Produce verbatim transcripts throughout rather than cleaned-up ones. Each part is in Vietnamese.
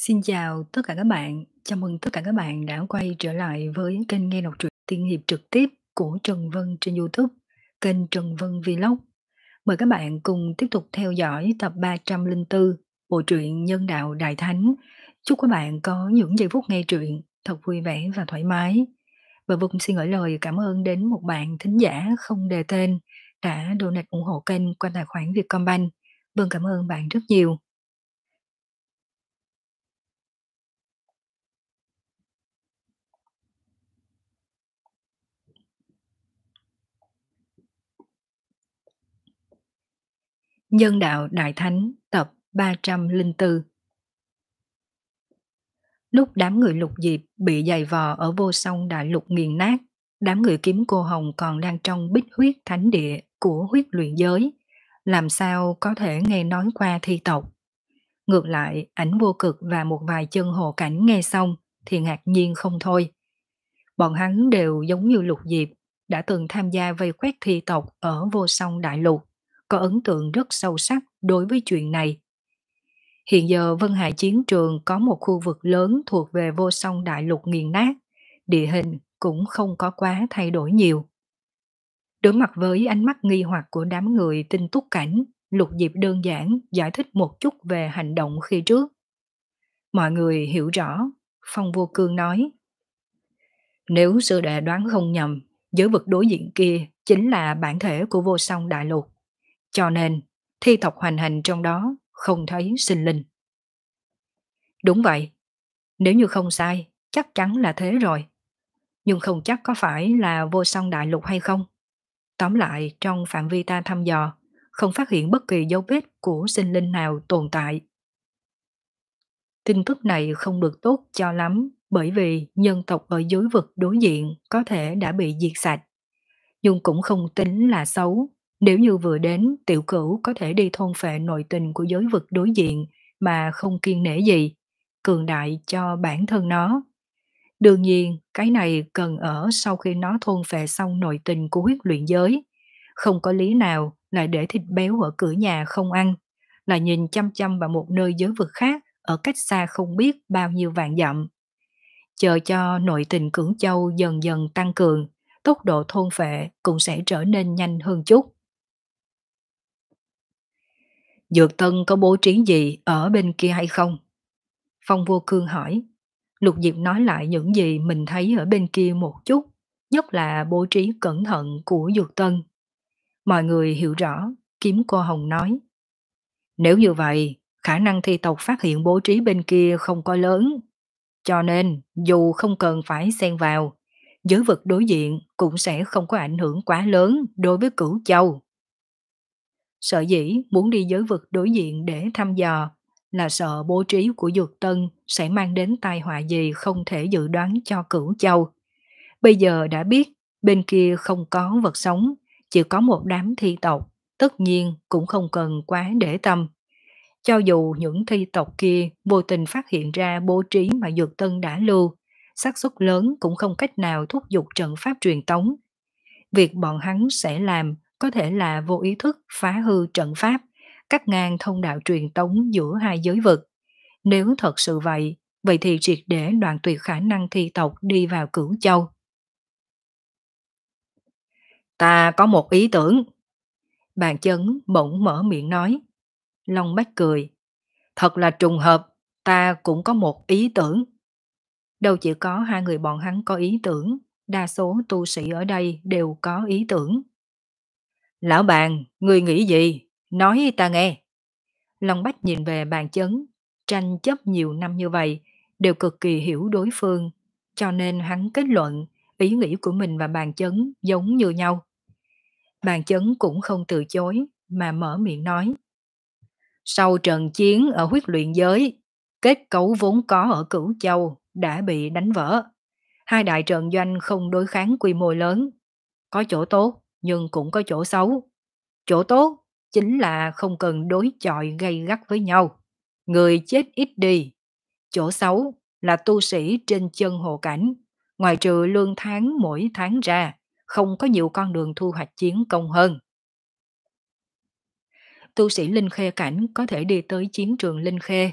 Xin chào tất cả các bạn, chào mừng tất cả các bạn đã quay trở lại với kênh nghe đọc truyện tiên hiệp trực tiếp của Trần Vân trên YouTube, kênh Trần Vân Vlog. Mời các bạn cùng tiếp tục theo dõi tập ba trăm lẻ bốn bộ truyện Nhân đạo Đại Thánh. Chúc các bạn có những giây phút nghe truyện thật vui vẻ và thoải mái. Và Vân xin gửi lời cảm ơn đến một bạn thính giả không đề tên đã donate ủng hộ kênh qua tài khoản Vietcombank. Vân cảm ơn bạn rất nhiều. Nhân đạo Đại Thánh tập ba trăm lẻ bốn. Lúc đám người Lục Diệp bị giày vò ở vô song đại lục nghiền nát, đám người kiếm cô hồng còn đang trong bích huyết thánh địa của huyết luyện giới, làm sao có thể nghe nói qua thi tộc. Ngược lại, Ảnh Vô Cực và một vài chân hồ cảnh nghe xong thì ngạc nhiên không thôi. Bọn hắn đều giống như Lục Diệp, đã từng tham gia vây quét thi tộc ở vô song đại lục, có ấn tượng rất sâu sắc đối với chuyện này. Hiện giờ Vân Hải chiến trường có một khu vực lớn thuộc về vô song đại lục nghiền nát, địa hình cũng không có quá thay đổi nhiều. Đối mặt với ánh mắt nghi hoặc của đám người tinh túc cảnh, Lục Diệp đơn giản giải thích một chút về hành động khi trước. Mọi người hiểu rõ, Phong Vô Cương nói: Nếu sư đệ đoán không nhầm, giới vực đối diện kia chính là bản thể của vô song đại lục. Cho nên, thi tộc hoành hành trong đó không thấy sinh linh. Đúng vậy, nếu như không sai, chắc chắn là thế rồi. Nhưng không chắc có phải là vô song đại lục hay không. Tóm lại, trong phạm vi ta thăm dò, không phát hiện bất kỳ dấu vết của sinh linh nào tồn tại. Tin tức này không được tốt cho lắm, bởi vì nhân tộc ở giới vực đối diện có thể đã bị diệt sạch. Nhưng cũng không tính là xấu, nếu như vừa đến tiểu cửu có thể đi thôn phệ nội tình của giới vực đối diện mà không kiêng nể gì, cường đại cho bản thân nó. Đương nhiên, cái này cần ở sau khi nó thôn phệ xong nội tình của huyết luyện giới. Không có lý nào lại để thịt béo ở cửa nhà không ăn, là nhìn chăm chăm vào một nơi giới vực khác ở cách xa không biết bao nhiêu vạn dặm. Chờ cho nội tình Cửu Châu dần dần tăng cường, tốc độ thôn phệ cũng sẽ trở nên nhanh hơn chút. Dược Tân có bố trí gì ở bên kia hay không? Phong Vô Cương hỏi. Lục Diệp nói lại những gì mình thấy ở bên kia một chút, nhất là bố trí cẩn thận của Dược Tân. Mọi người hiểu rõ, kiếm cô Hồng nói. Nếu như vậy, khả năng thi tộc phát hiện bố trí bên kia không có lớn. Cho nên, dù không cần phải xen vào, giới vực đối diện cũng sẽ không có ảnh hưởng quá lớn đối với Cửu Châu. Sở dĩ muốn đi giới vực đối diện để thăm dò là sợ bố trí của Dược Tân sẽ mang đến tai họa gì không thể dự đoán cho Cửu Châu. Bây giờ đã biết bên kia không có vật sống, chỉ có một đám thi tộc, tất nhiên cũng không cần quá để tâm. Cho dù những thi tộc kia vô tình phát hiện ra bố trí mà Dược Tân đã lưu, xác suất lớn cũng không cách nào thúc giục trận pháp truyền tống. Việc bọn hắn sẽ làm có thể là vô ý thức phá hư trận pháp, cắt ngang thông đạo truyền tống giữa hai giới vực. Nếu thật sự vậy, vậy thì triệt để đoạn tuyệt khả năng thi tộc đi vào Cửu Châu. Ta có một ý tưởng. Bàn Chấn bỗng mở miệng nói. Long Bách cười. Thật là trùng hợp, ta cũng có một ý tưởng. Đâu chỉ có hai người bọn hắn có ý tưởng, đa số tu sĩ ở đây đều có ý tưởng. Lão Bàn, người nghĩ gì? Nói ta nghe. Long Bách nhìn về Bàn Chấn, tranh chấp nhiều năm như vậy, đều cực kỳ hiểu đối phương, cho nên hắn kết luận ý nghĩ của mình và Bàn Chấn giống như nhau. Bàn Chấn cũng không từ chối, mà mở miệng nói. Sau trận chiến ở huyết luyện giới, kết cấu vốn có ở Cửu Châu đã bị đánh vỡ. Hai đại trận doanh không đối kháng quy mô lớn. Có chỗ tốt, nhưng cũng có chỗ xấu. Chỗ tốt chính là không cần đối chọi gay gắt với nhau. Người chết ít đi. Chỗ xấu là tu sĩ trên chân hồ cảnh. Ngoài trừ lương tháng mỗi tháng ra, không có nhiều con đường thu hoạch chiến công hơn. Tu sĩ Linh Khê cảnh có thể đi tới chiến trường Linh Khê,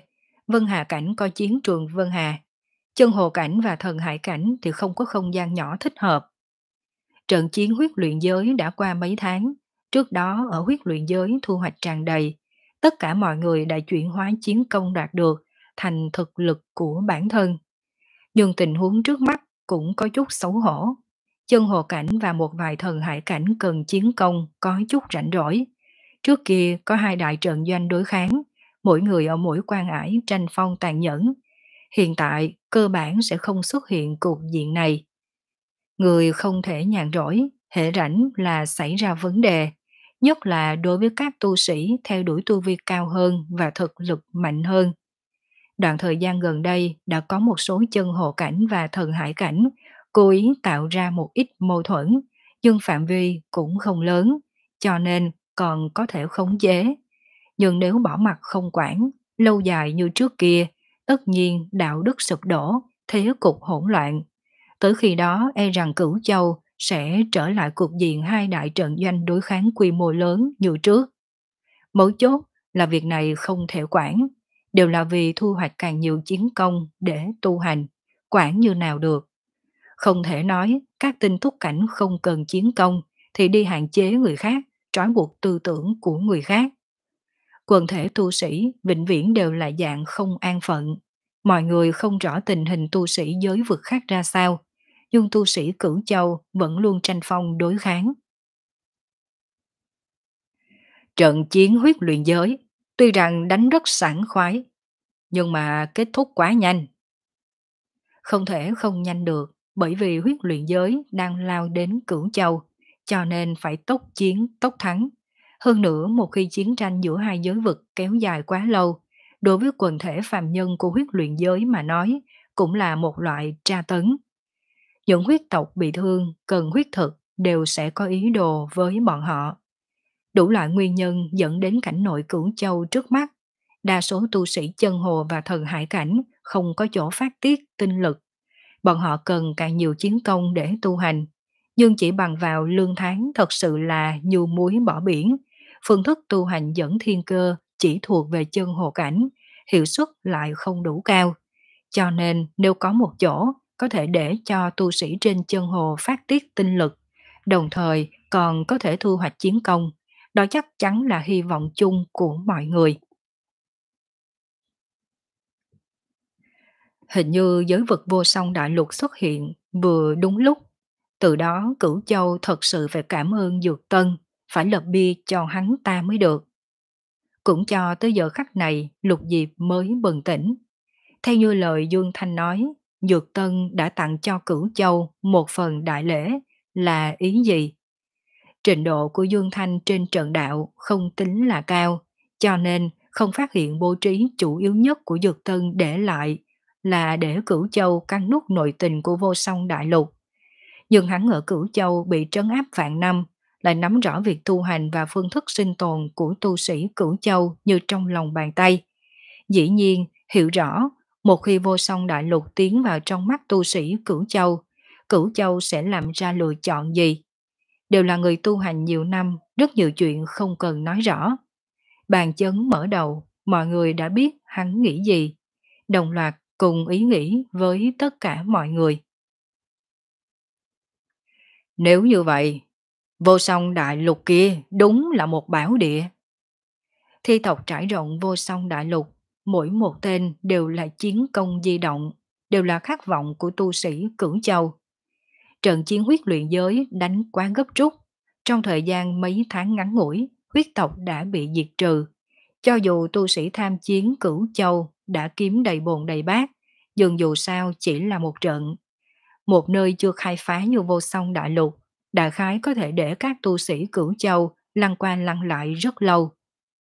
Vân Hà Cảnh có chiến trường Vân Hà, Chân Hồ Cảnh và Thần Hải Cảnh thì không có không gian nhỏ thích hợp. Trận chiến huyết luyện giới đã qua mấy tháng, trước đó ở huyết luyện giới thu hoạch tràn đầy, tất cả mọi người đã chuyển hóa chiến công đạt được thành thực lực của bản thân. Nhưng tình huống trước mắt cũng có chút xấu hổ. Chân Hồ Cảnh và một vài Thần Hải Cảnh cần chiến công có chút rảnh rỗi. Trước kia có hai đại trận doanh đối kháng, mỗi người ở mỗi quan ải tranh phong tàn nhẫn. Hiện tại cơ bản sẽ không xuất hiện cục diện này. Người không thể nhàn rỗi, hệ rảnh là xảy ra vấn đề, nhất là đối với các tu sĩ theo đuổi tu vi cao hơn và thực lực mạnh hơn. Đoạn thời gian gần đây đã có một số chân hồ cảnh và thần hải cảnh cố ý tạo ra một ít mâu thuẫn, nhưng phạm vi cũng không lớn, cho nên còn có thể khống chế. Nhưng nếu bỏ mặc không quản, lâu dài như trước kia, tất nhiên đạo đức sụp đổ, thế cục hỗn loạn. Tới khi đó e rằng Cửu Châu sẽ trở lại cục diện hai đại trận doanh đối kháng quy mô lớn như trước. Mấu chốt là việc này không thể quản, đều là vì thu hoạch càng nhiều chiến công để tu hành, quản như nào được. Không thể nói các tinh túc cảnh không cần chiến công thì đi hạn chế người khác, trói buộc tư tưởng của người khác. Quần thể tu sĩ vĩnh viễn đều là dạng không an phận. Mọi người không rõ tình hình tu sĩ giới vực khác ra sao, nhưng tu sĩ Cửu Châu vẫn luôn tranh phong đối kháng. Trận chiến huyết luyện giới, tuy rằng đánh rất sảng khoái, nhưng mà kết thúc quá nhanh. Không thể không nhanh được, bởi vì huyết luyện giới đang lao đến Cửu Châu, cho nên phải tốc chiến tốc thắng. Hơn nữa, một khi chiến tranh giữa hai giới vực kéo dài quá lâu, đối với quần thể phàm nhân của huyết luyện giới mà nói, cũng là một loại tra tấn. Những huyết tộc bị thương, cần huyết thực đều sẽ có ý đồ với bọn họ. Đủ loại nguyên nhân dẫn đến cảnh nội Cửu Châu trước mắt. Đa số tu sĩ chân hồ và thần hải cảnh không có chỗ phát tiết tinh lực. Bọn họ cần càng nhiều chiến công để tu hành. Nhưng chỉ bằng vào lương tháng thật sự là như muối bỏ biển. Phương thức tu hành dẫn thiên cơ chỉ thuộc về chân hồ cảnh, hiệu suất lại không đủ cao. Cho nên nếu có một chỗ có thể để cho tu sĩ trên chân hồ phát tiết tinh lực, đồng thời còn có thể thu hoạch chiến công, đó chắc chắn là hy vọng chung của mọi người. Hình như giới vực vô song đại lục xuất hiện vừa đúng lúc. Từ đó Cửu Châu thật sự phải cảm ơn Dược Tân, phải lập bia cho hắn ta mới được. Cũng cho tới giờ khắc này Lục Diệp mới bừng tỉnh. Theo như lời Dương Thanh nói, Dược Tân đã tặng cho Cửu Châu một phần đại lễ, là ý gì? Trình độ của Dương Thanh trên trận đạo không tính là cao, cho nên không phát hiện bố trí chủ yếu nhất của Dược Tân để lại là để Cửu Châu cắn nuốt nội tình của vô song đại lục. Nhưng hắn ở Cửu Châu bị trấn áp vạn năm, lại nắm rõ việc tu hành và phương thức sinh tồn của tu sĩ Cửu Châu như trong lòng bàn tay. Dĩ nhiên, hiểu rõ, một khi vô song đại lục tiến vào trong mắt tu sĩ Cửu Châu, Cửu Châu sẽ làm ra lựa chọn gì? Đều là người tu hành nhiều năm, rất nhiều chuyện không cần nói rõ. Bàn chấn mở đầu, mọi người đã biết hắn nghĩ gì. Đồng loạt cùng ý nghĩ với tất cả mọi người. Nếu như vậy, vô song đại lục kia đúng là một bảo địa. Thi tộc trải rộng vô song đại lục, mỗi một tên đều là chiến công di động, đều là khát vọng của tu sĩ Cửu Châu. Trận chiến huyết luyện giới đánh quá gấp rút, trong thời gian mấy tháng ngắn ngủi, huyết tộc đã bị diệt trừ. Cho dù tu sĩ tham chiến Cửu Châu đã kiếm đầy bồn đầy bát, nhưng dù sao chỉ là một trận. Một nơi chưa khai phá như vô song đại lục, đại khái có thể để các tu sĩ Cửu Châu lăn qua lăn lại rất lâu.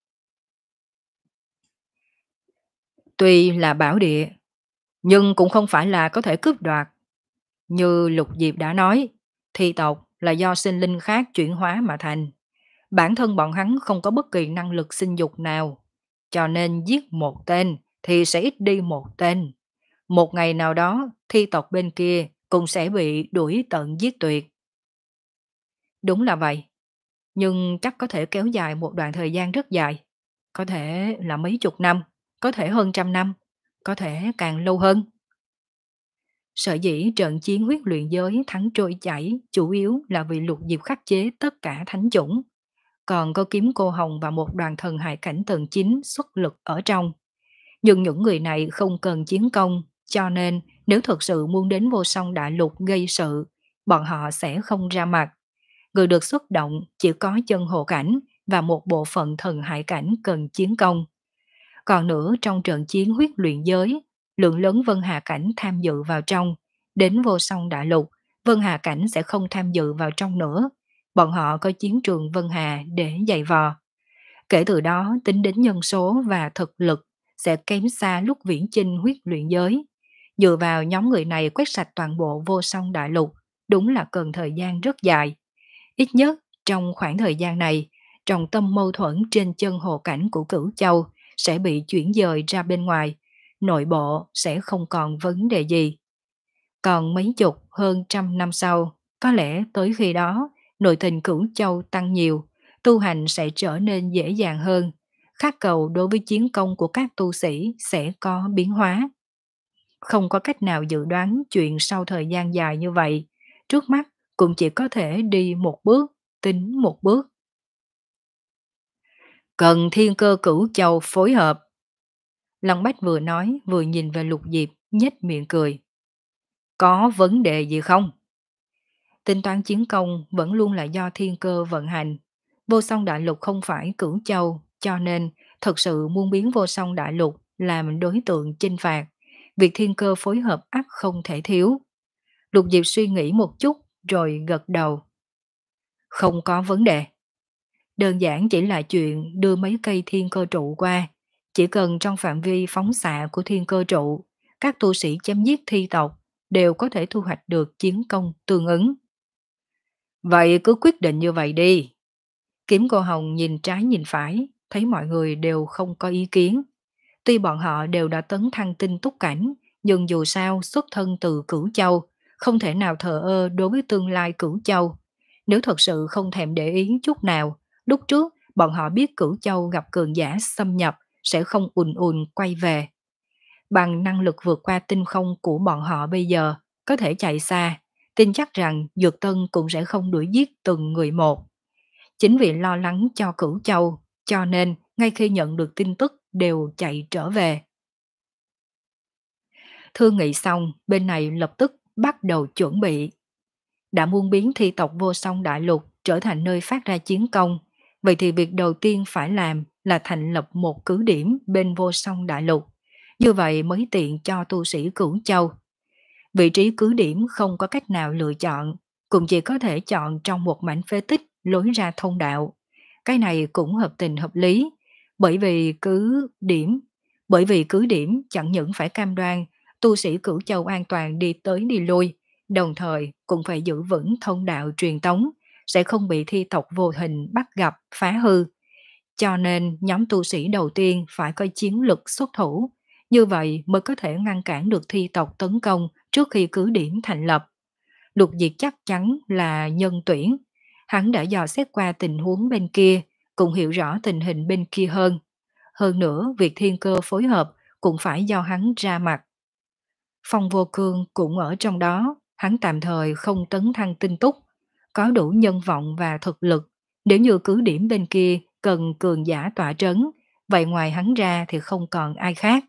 Tuy là bảo địa, nhưng cũng không phải là có thể cướp đoạt. Như Lục Diệp đã nói, thi tộc là do sinh linh khác chuyển hóa mà thành. Bản thân bọn hắn không có bất kỳ năng lực sinh dục nào. Cho nên giết một tên thì sẽ ít đi một tên. Một ngày nào đó, thi tộc bên kia cũng sẽ bị đuổi tận giết tuyệt. Đúng là vậy. Nhưng chắc có thể kéo dài một đoạn thời gian rất dài. Có thể là mấy chục năm, có thể hơn trăm năm. có thể càng lâu hơn. Sở dĩ trận chiến huyết luyện giới thắng trôi chảy chủ yếu là vì Lục Diệp khắc chế tất cả thánh chủng, còn có kiếm cô hồng và một đoàn thần hải cảnh tầng chín xuất lực ở trong. Nhưng những người này không cần chiến công, cho nên nếu thực sự muốn đến vô song đại lục gây sự, bọn họ sẽ không ra mặt. Người được xuất động chỉ có chân hộ cảnh và một bộ phận thần hải cảnh cần chiến công. Còn nữa trong trận chiến huyết luyện giới, lượng lớn Vân Hà Cảnh tham dự vào trong, đến vô song đại lục, Vân Hà Cảnh sẽ không tham dự vào trong nữa. Bọn họ có chiến trường Vân Hà để giày vò. Kể từ đó tính đến nhân số và thực lực sẽ kém xa lúc viễn chinh huyết luyện giới. Dựa vào nhóm người này quét sạch toàn bộ vô song đại lục, đúng là cần thời gian rất dài. Ít nhất trong khoảng thời gian này, trọng tâm mâu thuẫn trên chân hồ cảnh của Cửu Châu sẽ bị chuyển dời ra bên ngoài, nội bộ sẽ không còn vấn đề gì. Còn mấy chục hơn trăm năm sau, có lẽ tới khi đó, nội tình Cửu Châu tăng nhiều, tu hành sẽ trở nên dễ dàng hơn, khát cầu đối với chiến công của các tu sĩ sẽ có biến hóa. Không có cách nào dự đoán chuyện sau thời gian dài như vậy, trước mắt cũng chỉ có thể đi một bước, tính một bước. Cần thiên cơ Cửu Châu phối hợp. Long Bách vừa nói vừa nhìn về Lục Diệp, nhếch miệng cười. Có vấn đề gì không? Tính toán chiến công vẫn luôn là do thiên cơ vận hành. Vô song đại lục không phải Cửu Châu, cho nên thật sự muốn biến vô song đại lục làm đối tượng chinh phạt. Việc thiên cơ phối hợp ắt không thể thiếu. Lục Diệp suy nghĩ một chút rồi gật đầu. Không có vấn đề. Đơn giản chỉ là chuyện đưa mấy cây thiên cơ trụ qua. Chỉ cần trong phạm vi phóng xạ của thiên cơ trụ, các tu sĩ chém giết thi tộc đều có thể thu hoạch được chiến công tương ứng. Vậy cứ quyết định như vậy đi. Kiếm cô Hồng nhìn trái nhìn phải, thấy mọi người đều không có ý kiến. Tuy bọn họ đều đã tấn thăng tinh túc cảnh, nhưng dù sao xuất thân từ Cửu Châu, không thể nào thờ ơ đối với tương lai Cửu Châu. Nếu thật sự không thèm để ý chút nào, lúc trước bọn họ biết Cửu Châu gặp cường giả xâm nhập sẽ không ùn ùn quay về. Bằng năng lực vượt qua tinh không của bọn họ bây giờ, có thể chạy xa, tin chắc rằng Dược Tân cũng sẽ không đuổi giết từng người một. Chính vì lo lắng cho Cửu Châu, cho nên ngay khi nhận được tin tức đều chạy trở về. Thương nghị xong, bên này lập tức bắt đầu chuẩn bị. Đã muốn biến thi tộc vô song đại lục trở thành nơi phát ra chiến công, vậy thì việc đầu tiên phải làm là thành lập một cứ điểm bên vô song đại lục. Như vậy mới tiện cho tu sĩ Cửu Châu. Vị trí cứ điểm không có cách nào lựa chọn, cũng chỉ có thể chọn trong một mảnh phế tích lối ra thông đạo. Cái này cũng hợp tình hợp lý, bởi vì cứ điểm, bởi vì cứ điểm chẳng những phải cam đoan tu sĩ Cửu Châu an toàn đi tới đi lui, đồng thời cũng phải giữ vững thông đạo truyền tống, sẽ không bị thi tộc vô hình bắt gặp, phá hư. Cho nên nhóm tu sĩ đầu tiên phải có chiến lực xuất thủ, như vậy mới có thể ngăn cản được thi tộc tấn công trước khi cứ điểm thành lập. Lục Diệt chắc chắn là nhân tuyển. Hắn đã dò xét qua tình huống bên kia, cũng hiểu rõ tình hình bên kia hơn. Hơn nữa, việc thiên cơ phối hợp cũng phải do hắn ra mặt. Phong Vô Cương cũng ở trong đó, hắn tạm thời không tấn thăng tinh túc, có đủ nhân vọng và thực lực. Nếu như cứ điểm bên kia cần cường giả tỏa trấn, vậy ngoài hắn ra thì không còn ai khác.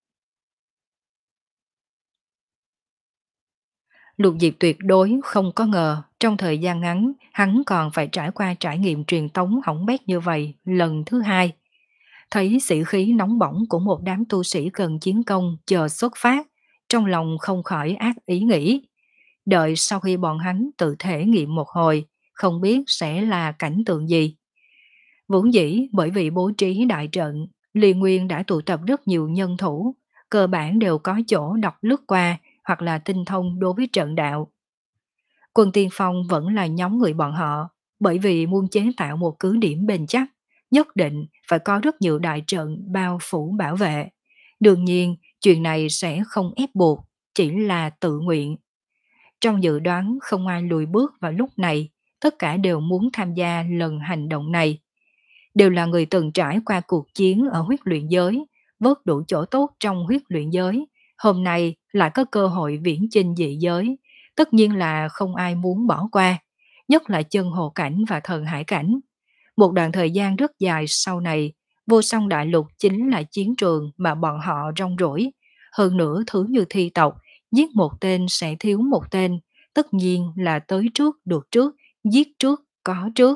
Lục Diệp tuyệt đối không có ngờ trong thời gian ngắn hắn còn phải trải qua trải nghiệm truyền tống hỏng bét như vậy lần thứ hai. Thấy sĩ khí nóng bỏng của một đám tu sĩ cần chiến công chờ xuất phát, trong lòng không khỏi ác ý nghĩ. Đợi sau khi bọn hắn tự thể nghiệm một hồi, không biết sẽ là cảnh tượng gì. Vốn dĩ bởi vì bố trí đại trận, Liên Nguyên đã tụ tập rất nhiều nhân thủ, cơ bản đều có chỗ đọc lướt qua hoặc là tinh thông đối với trận đạo. Quân tiên phong vẫn là nhóm người bọn họ, bởi vì muốn chế tạo một cứ điểm bền chắc, nhất định phải có rất nhiều đại trận bao phủ bảo vệ. Đương nhiên, chuyện này sẽ không ép buộc, chỉ là tự nguyện. Trong dự đoán không ai lùi bước vào lúc này, tất cả đều muốn tham gia lần hành động này. Đều là người từng trải qua cuộc chiến ở huyết luyện giới, vớt đủ chỗ tốt trong huyết luyện giới, hôm nay lại có cơ hội viễn chinh dị giới, tất nhiên là không ai muốn bỏ qua, nhất là chân hồ cảnh và thần hải cảnh. Một đoạn thời gian rất dài sau này, vô song đại lục chính là chiến trường mà bọn họ rong ruổi. Hơn nữa thứ như thi tộc, giết một tên sẽ thiếu một tên, tất nhiên là tới trước được trước, giết trước có trước.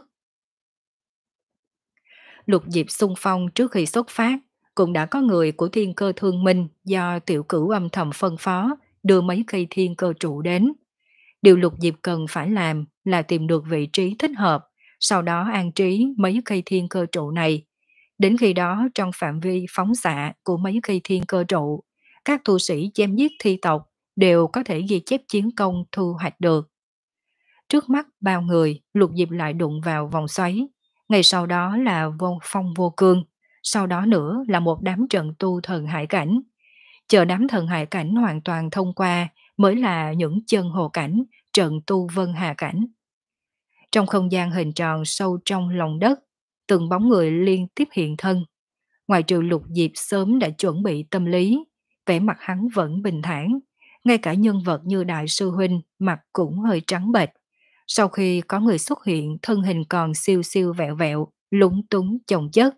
Lục Diệp xung phong trước khi xuất phát, cũng đã có người của thiên cơ thương minh do tiểu cửu âm thầm phân phó đưa mấy cây thiên cơ trụ đến. Điều Lục Diệp cần phải làm là tìm được vị trí thích hợp, sau đó an trí mấy cây thiên cơ trụ này. Đến khi đó trong phạm vi phóng xạ của mấy cây thiên cơ trụ, các tu sĩ chém giết thi tộc đều có thể ghi chép chiến công thu hoạch được. Trước mắt bao người, Lục Diệp lại đụng vào vòng xoáy. Ngày sau đó là vô phong vô cương, sau đó nữa là một đám trận tu thần hải cảnh. Chờ đám thần hải cảnh hoàn toàn thông qua mới là những chân hồ cảnh, trận tu vân hà cảnh. Trong không gian hình tròn sâu trong lòng đất, từng bóng người liên tiếp hiện thân. Ngoài trừ Lục Diệp sớm đã chuẩn bị tâm lý, vẻ mặt hắn vẫn bình thản, ngay cả nhân vật như Đại sư Huynh mặt cũng hơi trắng bệch. Sau khi có người xuất hiện, thân hình còn siêu siêu vẹo vẹo, lúng túng chồng chất.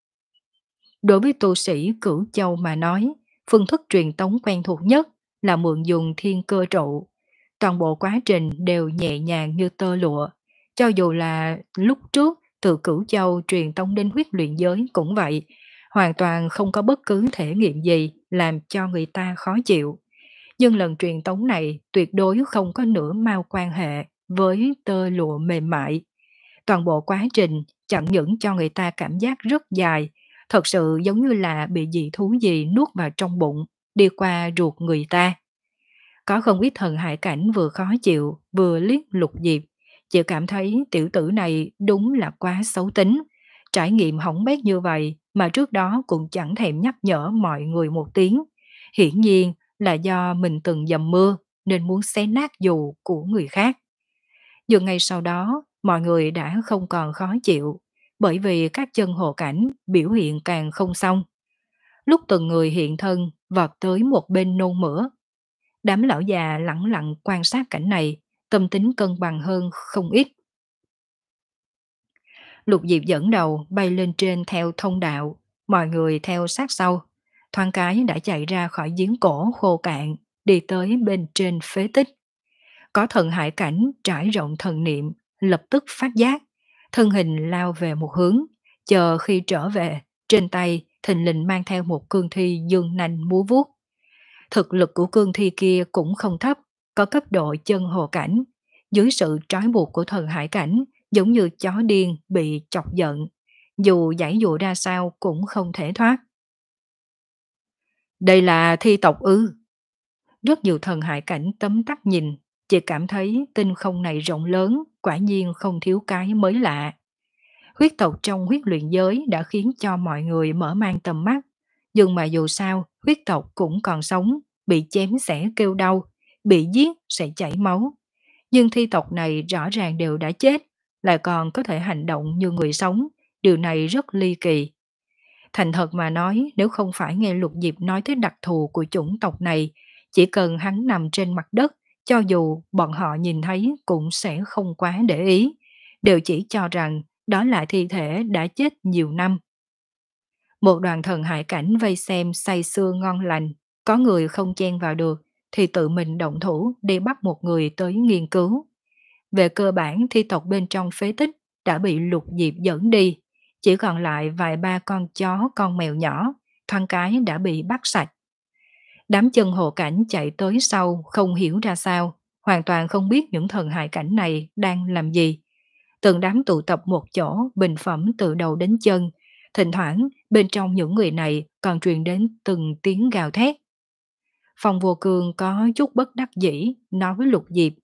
Đối với tu sĩ Cửu Châu mà nói, phương thức truyền tống quen thuộc nhất là mượn dùng thiên cơ trụ. Toàn bộ quá trình đều nhẹ nhàng như tơ lụa. Cho dù là lúc trước từ Cửu Châu truyền tống đến huyết luyện giới cũng vậy, hoàn toàn không có bất cứ thể nghiệm gì làm cho người ta khó chịu. Nhưng lần truyền tống này tuyệt đối không có nửa mao quan hệ với tơ lụa mềm mại. Toàn bộ quá trình chẳng những cho người ta cảm giác rất dài, thật sự giống như là bị dị thú gì nuốt vào trong bụng, đi qua ruột người ta. Có không ít thần hải cảnh vừa khó chịu, vừa liếc Lục Diệp, chỉ cảm thấy tiểu tử này đúng là quá xấu tính. Trải nghiệm hỏng bét như vậy mà trước đó cũng chẳng thèm nhắc nhở mọi người một tiếng. Hiển nhiên là do mình từng dầm mưa nên muốn xé nát dù của người khác. Nhưng ngay sau đó, mọi người đã không còn khó chịu, bởi vì các chân hồ cảnh biểu hiện càng không xong. Lúc từng người hiện thân vọt tới một bên nôn mửa. Đám lão già lẳng lặng quan sát cảnh này, tâm tính cân bằng hơn không ít. Lục Diệp dẫn đầu bay lên trên theo thông đạo, mọi người theo sát sau. Thoáng cái đã chạy ra khỏi giếng cổ khô cạn, đi tới bên trên phế tích. Có thần hải cảnh trải rộng thần niệm, lập tức phát giác, thân hình lao về một hướng, chờ khi trở về, trên tay thình lình mang theo một cương thi dương nanh múa vuốt. Thực lực của cương thi kia cũng không thấp, có cấp độ chân hồ cảnh, dưới sự trói buộc của thần hải cảnh, giống như chó điên bị chọc giận, dù giãy dụa ra sao cũng không thể thoát. Đây là thi tộc ư? Rất nhiều thần hải cảnh tấm tắc nhìn, chỉ cảm thấy tinh không này rộng lớn, quả nhiên không thiếu cái mới lạ. Huyết tộc trong huyết luyện giới đã khiến cho mọi người mở mang tầm mắt, nhưng mà dù sao, huyết tộc cũng còn sống, bị chém sẽ kêu đau, bị giết sẽ chảy máu. Nhưng thi tộc này rõ ràng đều đã chết, lại còn có thể hành động như người sống, điều này rất ly kỳ. Thành thật mà nói, nếu không phải nghe Lục Diệp nói tới đặc thù của chủng tộc này, chỉ cần hắn nằm trên mặt đất, cho dù bọn họ nhìn thấy cũng sẽ không quá để ý, đều chỉ cho rằng đó là thi thể đã chết nhiều năm. Một đoàn thần hải cảnh vây xem say sưa ngon lành, có người không chen vào được thì tự mình động thủ đi bắt một người tới nghiên cứu. Về cơ bản thi tộc bên trong phế tích đã bị Lục Diệp dẫn đi, chỉ còn lại vài ba con chó con mèo nhỏ, thoáng cái đã bị bắt sạch. Đám chân hồ cảnh chạy tới sau không hiểu ra sao, hoàn toàn không biết những thần hài cảnh này đang làm gì. Từng đám tụ tập một chỗ bình phẩm từ đầu đến chân, thỉnh thoảng bên trong những người này còn truyền đến từng tiếng gào thét. Phong Vô Cương có chút bất đắc dĩ nói với Lục Diệp.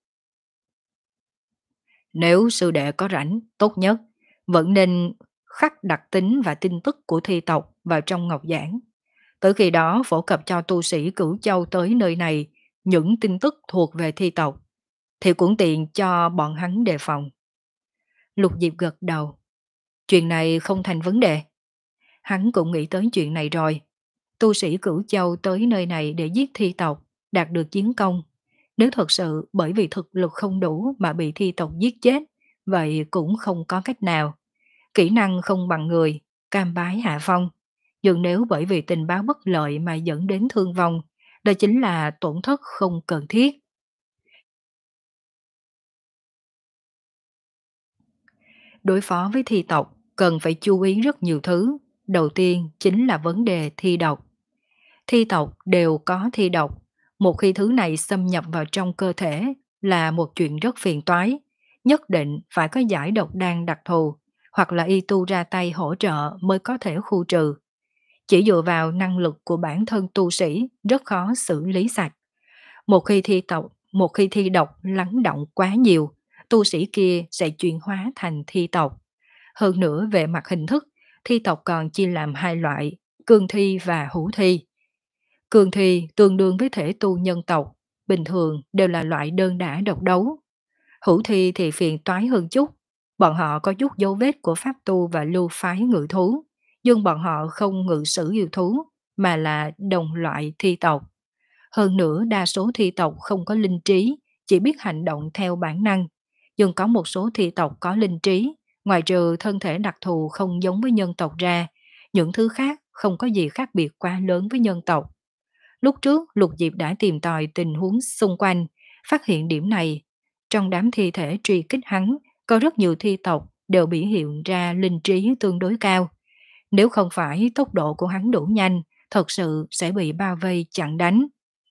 Nếu sư đệ có rảnh, tốt nhất, vẫn nên khắc đặc tính và tin tức của thi tộc vào trong ngọc giảng. Tới khi đó phổ cập cho tu sĩ Cửu Châu tới nơi này những tin tức thuộc về thi tộc, thì cũng tiện cho bọn hắn đề phòng. Lục Diệp gật đầu. Chuyện này không thành vấn đề. Hắn cũng nghĩ tới chuyện này rồi. Tu sĩ Cửu Châu tới nơi này để giết thi tộc, đạt được chiến công. Nếu thật sự bởi vì thực lực không đủ mà bị thi tộc giết chết, vậy cũng không có cách nào. Kỹ năng không bằng người, cam bái hạ phong. Nhưng nếu bởi vì tình báo bất lợi mà dẫn đến thương vong, đó chính là tổn thất không cần thiết. Đối phó với thi tộc, cần phải chú ý rất nhiều thứ. Đầu tiên chính là vấn đề thi độc. Thi tộc đều có thi độc. Một khi thứ này xâm nhập vào trong cơ thể là một chuyện rất phiền toái. Nhất định phải có giải độc đan đặc thù, hoặc là y tu ra tay hỗ trợ mới có thể khu trừ. Chỉ dựa vào năng lực của bản thân tu sĩ rất khó xử lý sạch. Một khi thi tộc, một khi thi độc lắng động quá nhiều, tu sĩ kia sẽ chuyển hóa thành thi tộc. Hơn nữa về mặt hình thức, thi tộc còn chia làm hai loại, cương thi và hữu thi. Cương thi tương đương với thể tu nhân tộc, bình thường đều là loại đơn đả độc đấu. Hữu thi thì phiền toái hơn chút, bọn họ có chút dấu vết của pháp tu và lưu phái ngự thú, nhưng bọn họ không ngự sử yêu thú, mà là đồng loại thi tộc. Hơn nữa đa số thi tộc không có linh trí, chỉ biết hành động theo bản năng. Nhưng có một số thi tộc có linh trí, ngoài trừ thân thể đặc thù không giống với nhân tộc ra, những thứ khác không có gì khác biệt quá lớn với nhân tộc. Lúc trước Lục Diệp đã tìm tòi tình huống xung quanh, phát hiện điểm này. Trong đám thi thể truy kích hắn, có rất nhiều thi tộc đều biểu hiện ra linh trí tương đối cao. Nếu không phải tốc độ của hắn đủ nhanh, thật sự sẽ bị bao vây chặn đánh.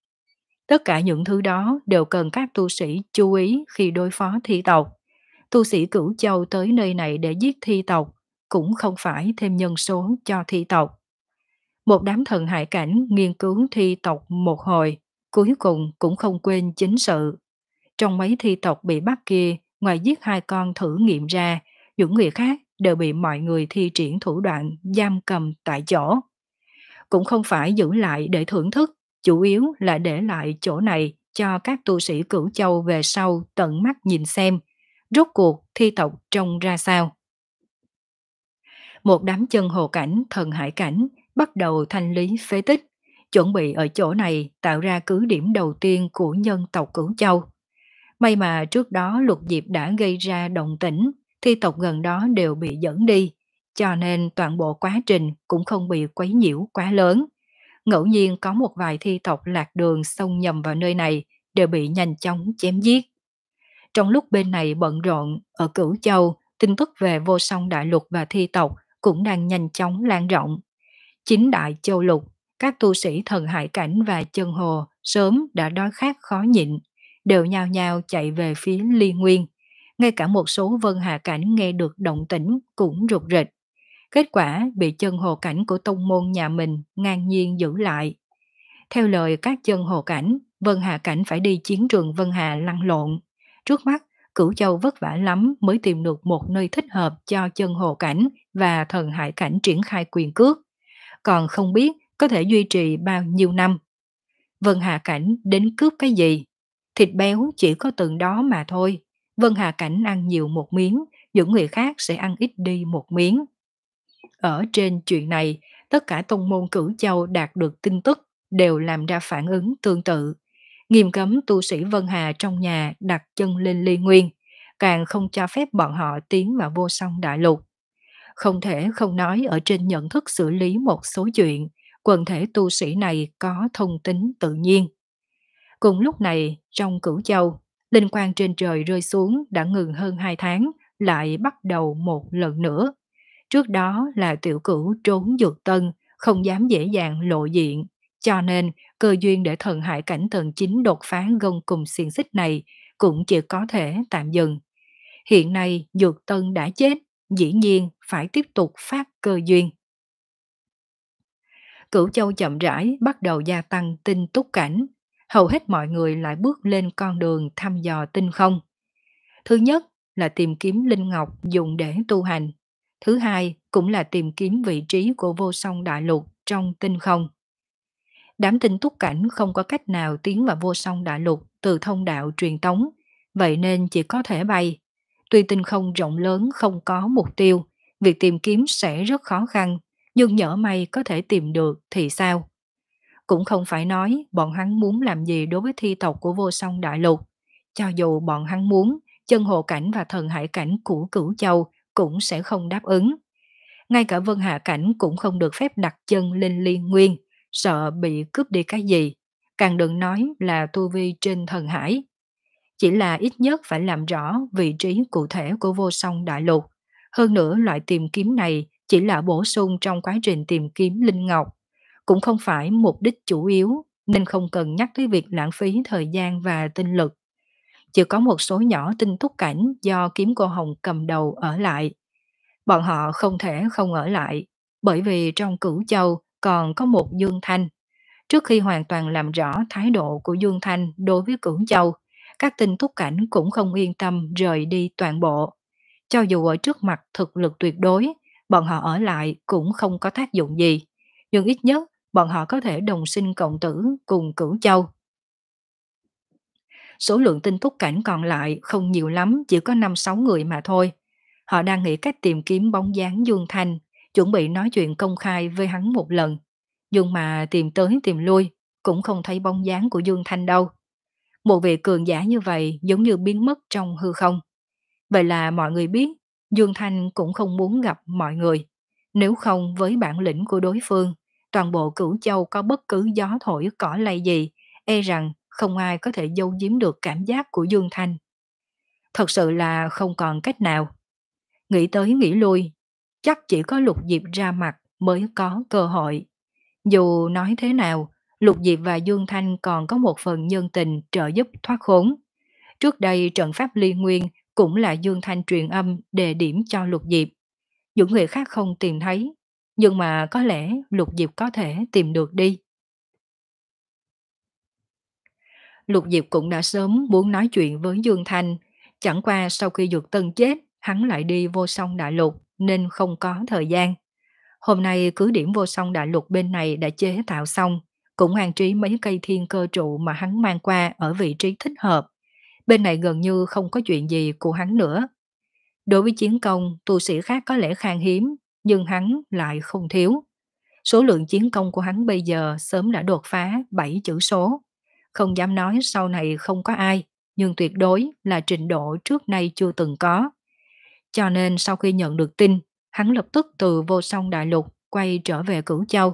Tất cả những thứ đó đều cần các tu sĩ chú ý khi đối phó thi tộc. Tu sĩ Cửu Châu tới nơi này để giết thi tộc, cũng không phải thêm nhân số cho thi tộc. Một đám thần hải cảnh nghiên cứu thi tộc một hồi, cuối cùng cũng không quên chính sự. Trong mấy thi tộc bị bắt kia, ngoài giết hai con thử nghiệm ra, những người khác đều bị mọi người thi triển thủ đoạn giam cầm tại chỗ. Cũng không phải giữ lại để thưởng thức, chủ yếu là để lại chỗ này cho các tu sĩ Cửu Châu về sau tận mắt nhìn xem, rốt cuộc thi tộc trông ra sao. Một đám chân hồ cảnh, thần hải cảnh bắt đầu thanh lý phế tích, chuẩn bị ở chỗ này tạo ra cứ điểm đầu tiên của nhân tộc Cửu Châu. May mà trước đó Lục Diệp đã gây ra động tĩnh, thi tộc gần đó đều bị dẫn đi, cho nên toàn bộ quá trình cũng không bị quấy nhiễu quá lớn. Ngẫu nhiên có một vài thi tộc lạc đường xông nhầm vào nơi này đều bị nhanh chóng chém giết. Trong lúc bên này bận rộn, ở Cửu Châu, tin tức về Vô Song Đại Lục và thi tộc cũng đang nhanh chóng lan rộng. Chính Đại Châu Lục, các tu sĩ thần hải cảnh và chân hồ sớm đã đói khát khó nhịn, đều nhao nhao chạy về phía Ly Nguyên. Ngay cả một số vân hà cảnh nghe được động tĩnh cũng rụt rịch. Kết quả bị chân hồ cảnh của tông môn nhà mình ngang nhiên giữ lại. Theo lời các chân hồ cảnh, vân hà cảnh phải đi chiến trường vân hà lăn lộn. Trước mắt, Cửu Châu vất vả lắm mới tìm được một nơi thích hợp cho chân hồ cảnh và thần hải cảnh triển khai quyền cước. Còn không biết có thể duy trì bao nhiêu năm. Vân Hà Cảnh đến cướp cái gì? Thịt béo chỉ có từng đó mà thôi. Vân Hà Cảnh ăn nhiều một miếng, những người khác sẽ ăn ít đi một miếng. Ở trên chuyện này, tất cả tông môn Cửu Châu đạt được tin tức đều làm ra phản ứng tương tự. Nghiêm cấm tu sĩ Vân Hà trong nhà đặt chân lên Ly Nguyên, càng không cho phép bọn họ tiến vào Vô Song Đại Lục. Không thể không nói ở trên nhận thức xử lý một số chuyện, quần thể tu sĩ này có thông tính tự nhiên. Cùng lúc này, trong Cửu Châu, linh quang trên trời rơi xuống đã ngừng hơn hai tháng, lại bắt đầu một lần nữa. Trước đó là Tiểu Cửu trốn dược tân, không dám dễ dàng lộ diện, cho nên cơ duyên để thần hải cảnh tầng chín đột phá gông cùng xiềng xích này cũng chỉ có thể tạm dừng. Hiện nay dược tân đã chết, dĩ nhiên phải tiếp tục phát cơ duyên. Cửu Châu chậm rãi bắt đầu gia tăng tinh túc cảnh, hầu hết mọi người lại bước lên con đường thăm dò tinh không. Thứ nhất là tìm kiếm linh ngọc dùng để tu hành. Thứ hai cũng là tìm kiếm vị trí của Vô Song Đại Lục trong tinh không. Đám tinh túc cảnh không có cách nào tiến vào Vô Song Đại Lục từ thông đạo truyền tống, vậy nên chỉ có thể bay. Tuy tinh không rộng lớn không có mục tiêu, việc tìm kiếm sẽ rất khó khăn, nhưng nhỡ may có thể tìm được thì sao? Cũng không phải nói bọn hắn muốn làm gì đối với thi tộc của Vô Song Đại Lục. Cho dù bọn hắn muốn, chân hộ cảnh và thần hải cảnh của Cửu Châu cũng sẽ không đáp ứng. Ngay cả Vân Hạ cảnh cũng không được phép đặt chân lên Liên Nguyên, sợ bị cướp đi cái gì. Càng đừng nói là tu vi trên thần hải. Chỉ là ít nhất phải làm rõ vị trí cụ thể của Vô Song Đại Lục. Hơn nữa loại tìm kiếm này chỉ là bổ sung trong quá trình tìm kiếm Linh Ngọc, cũng không phải mục đích chủ yếu, nên không cần nhắc tới việc lãng phí thời gian và tinh lực. Chỉ có một số nhỏ tinh túc cảnh do kiếm cô Hồng cầm đầu ở lại. Bọn họ không thể không ở lại, bởi vì trong Cửu Châu còn có một Dương Thanh. Trước khi hoàn toàn làm rõ thái độ của Dương Thanh đối với Cửu Châu, các tinh túc cảnh cũng không yên tâm rời đi toàn bộ. Cho dù ở trước mặt thực lực tuyệt đối, bọn họ ở lại cũng không có tác dụng gì. Nhưng ít nhất, bọn họ có thể đồng sinh cộng tử cùng Cửu Châu. Số lượng tinh túc cảnh còn lại không nhiều lắm, chỉ có năm sáu người mà thôi. Họ đang nghĩ cách tìm kiếm bóng dáng Dương Thanh, chuẩn bị nói chuyện công khai với hắn một lần. Nhưng mà tìm tới tìm lui, cũng không thấy bóng dáng của Dương Thanh đâu. Một vị cường giả như vậy giống như biến mất trong hư không. Vậy là mọi người biết, Dương Thanh cũng không muốn gặp mọi người. Nếu không với bản lĩnh của đối phương, toàn bộ Cửu Châu có bất cứ gió thổi cỏ lay gì, e rằng không ai có thể giấu giếm được cảm giác của Dương Thanh. Thật sự là không còn cách nào. Nghĩ tới nghĩ lui, chắc chỉ có Lục Diệp ra mặt mới có cơ hội. Dù nói thế nào, Lục Diệp và Dương Thanh còn có một phần nhân tình trợ giúp thoát khốn. Trước đây trận pháp Liên Nguyên cũng là Dương Thanh truyền âm đề điểm cho Lục Diệp. Những người khác không tìm thấy, nhưng mà có lẽ Lục Diệp có thể tìm được đi. Lục Diệp cũng đã sớm muốn nói chuyện với Dương Thanh, chẳng qua sau khi Dược Tân chết, hắn lại đi Vô Song Đại Lục nên không có thời gian. Hôm nay cứ điểm Vô Song Đại Lục bên này đã chế tạo xong, cũng an trí mấy cây thiên cơ trụ mà hắn mang qua ở vị trí thích hợp. Bên này gần như không có chuyện gì của hắn nữa. Đối với chiến công, tu sĩ khác có lẽ khan hiếm, nhưng hắn lại không thiếu. Số lượng chiến công của hắn bây giờ sớm đã đột phá bảy chữ số. Không dám nói sau này không có ai, nhưng tuyệt đối là trình độ trước nay chưa từng có. Cho nên sau khi nhận được tin, hắn lập tức từ Vô Song Đại Lục quay trở về Cửu Châu.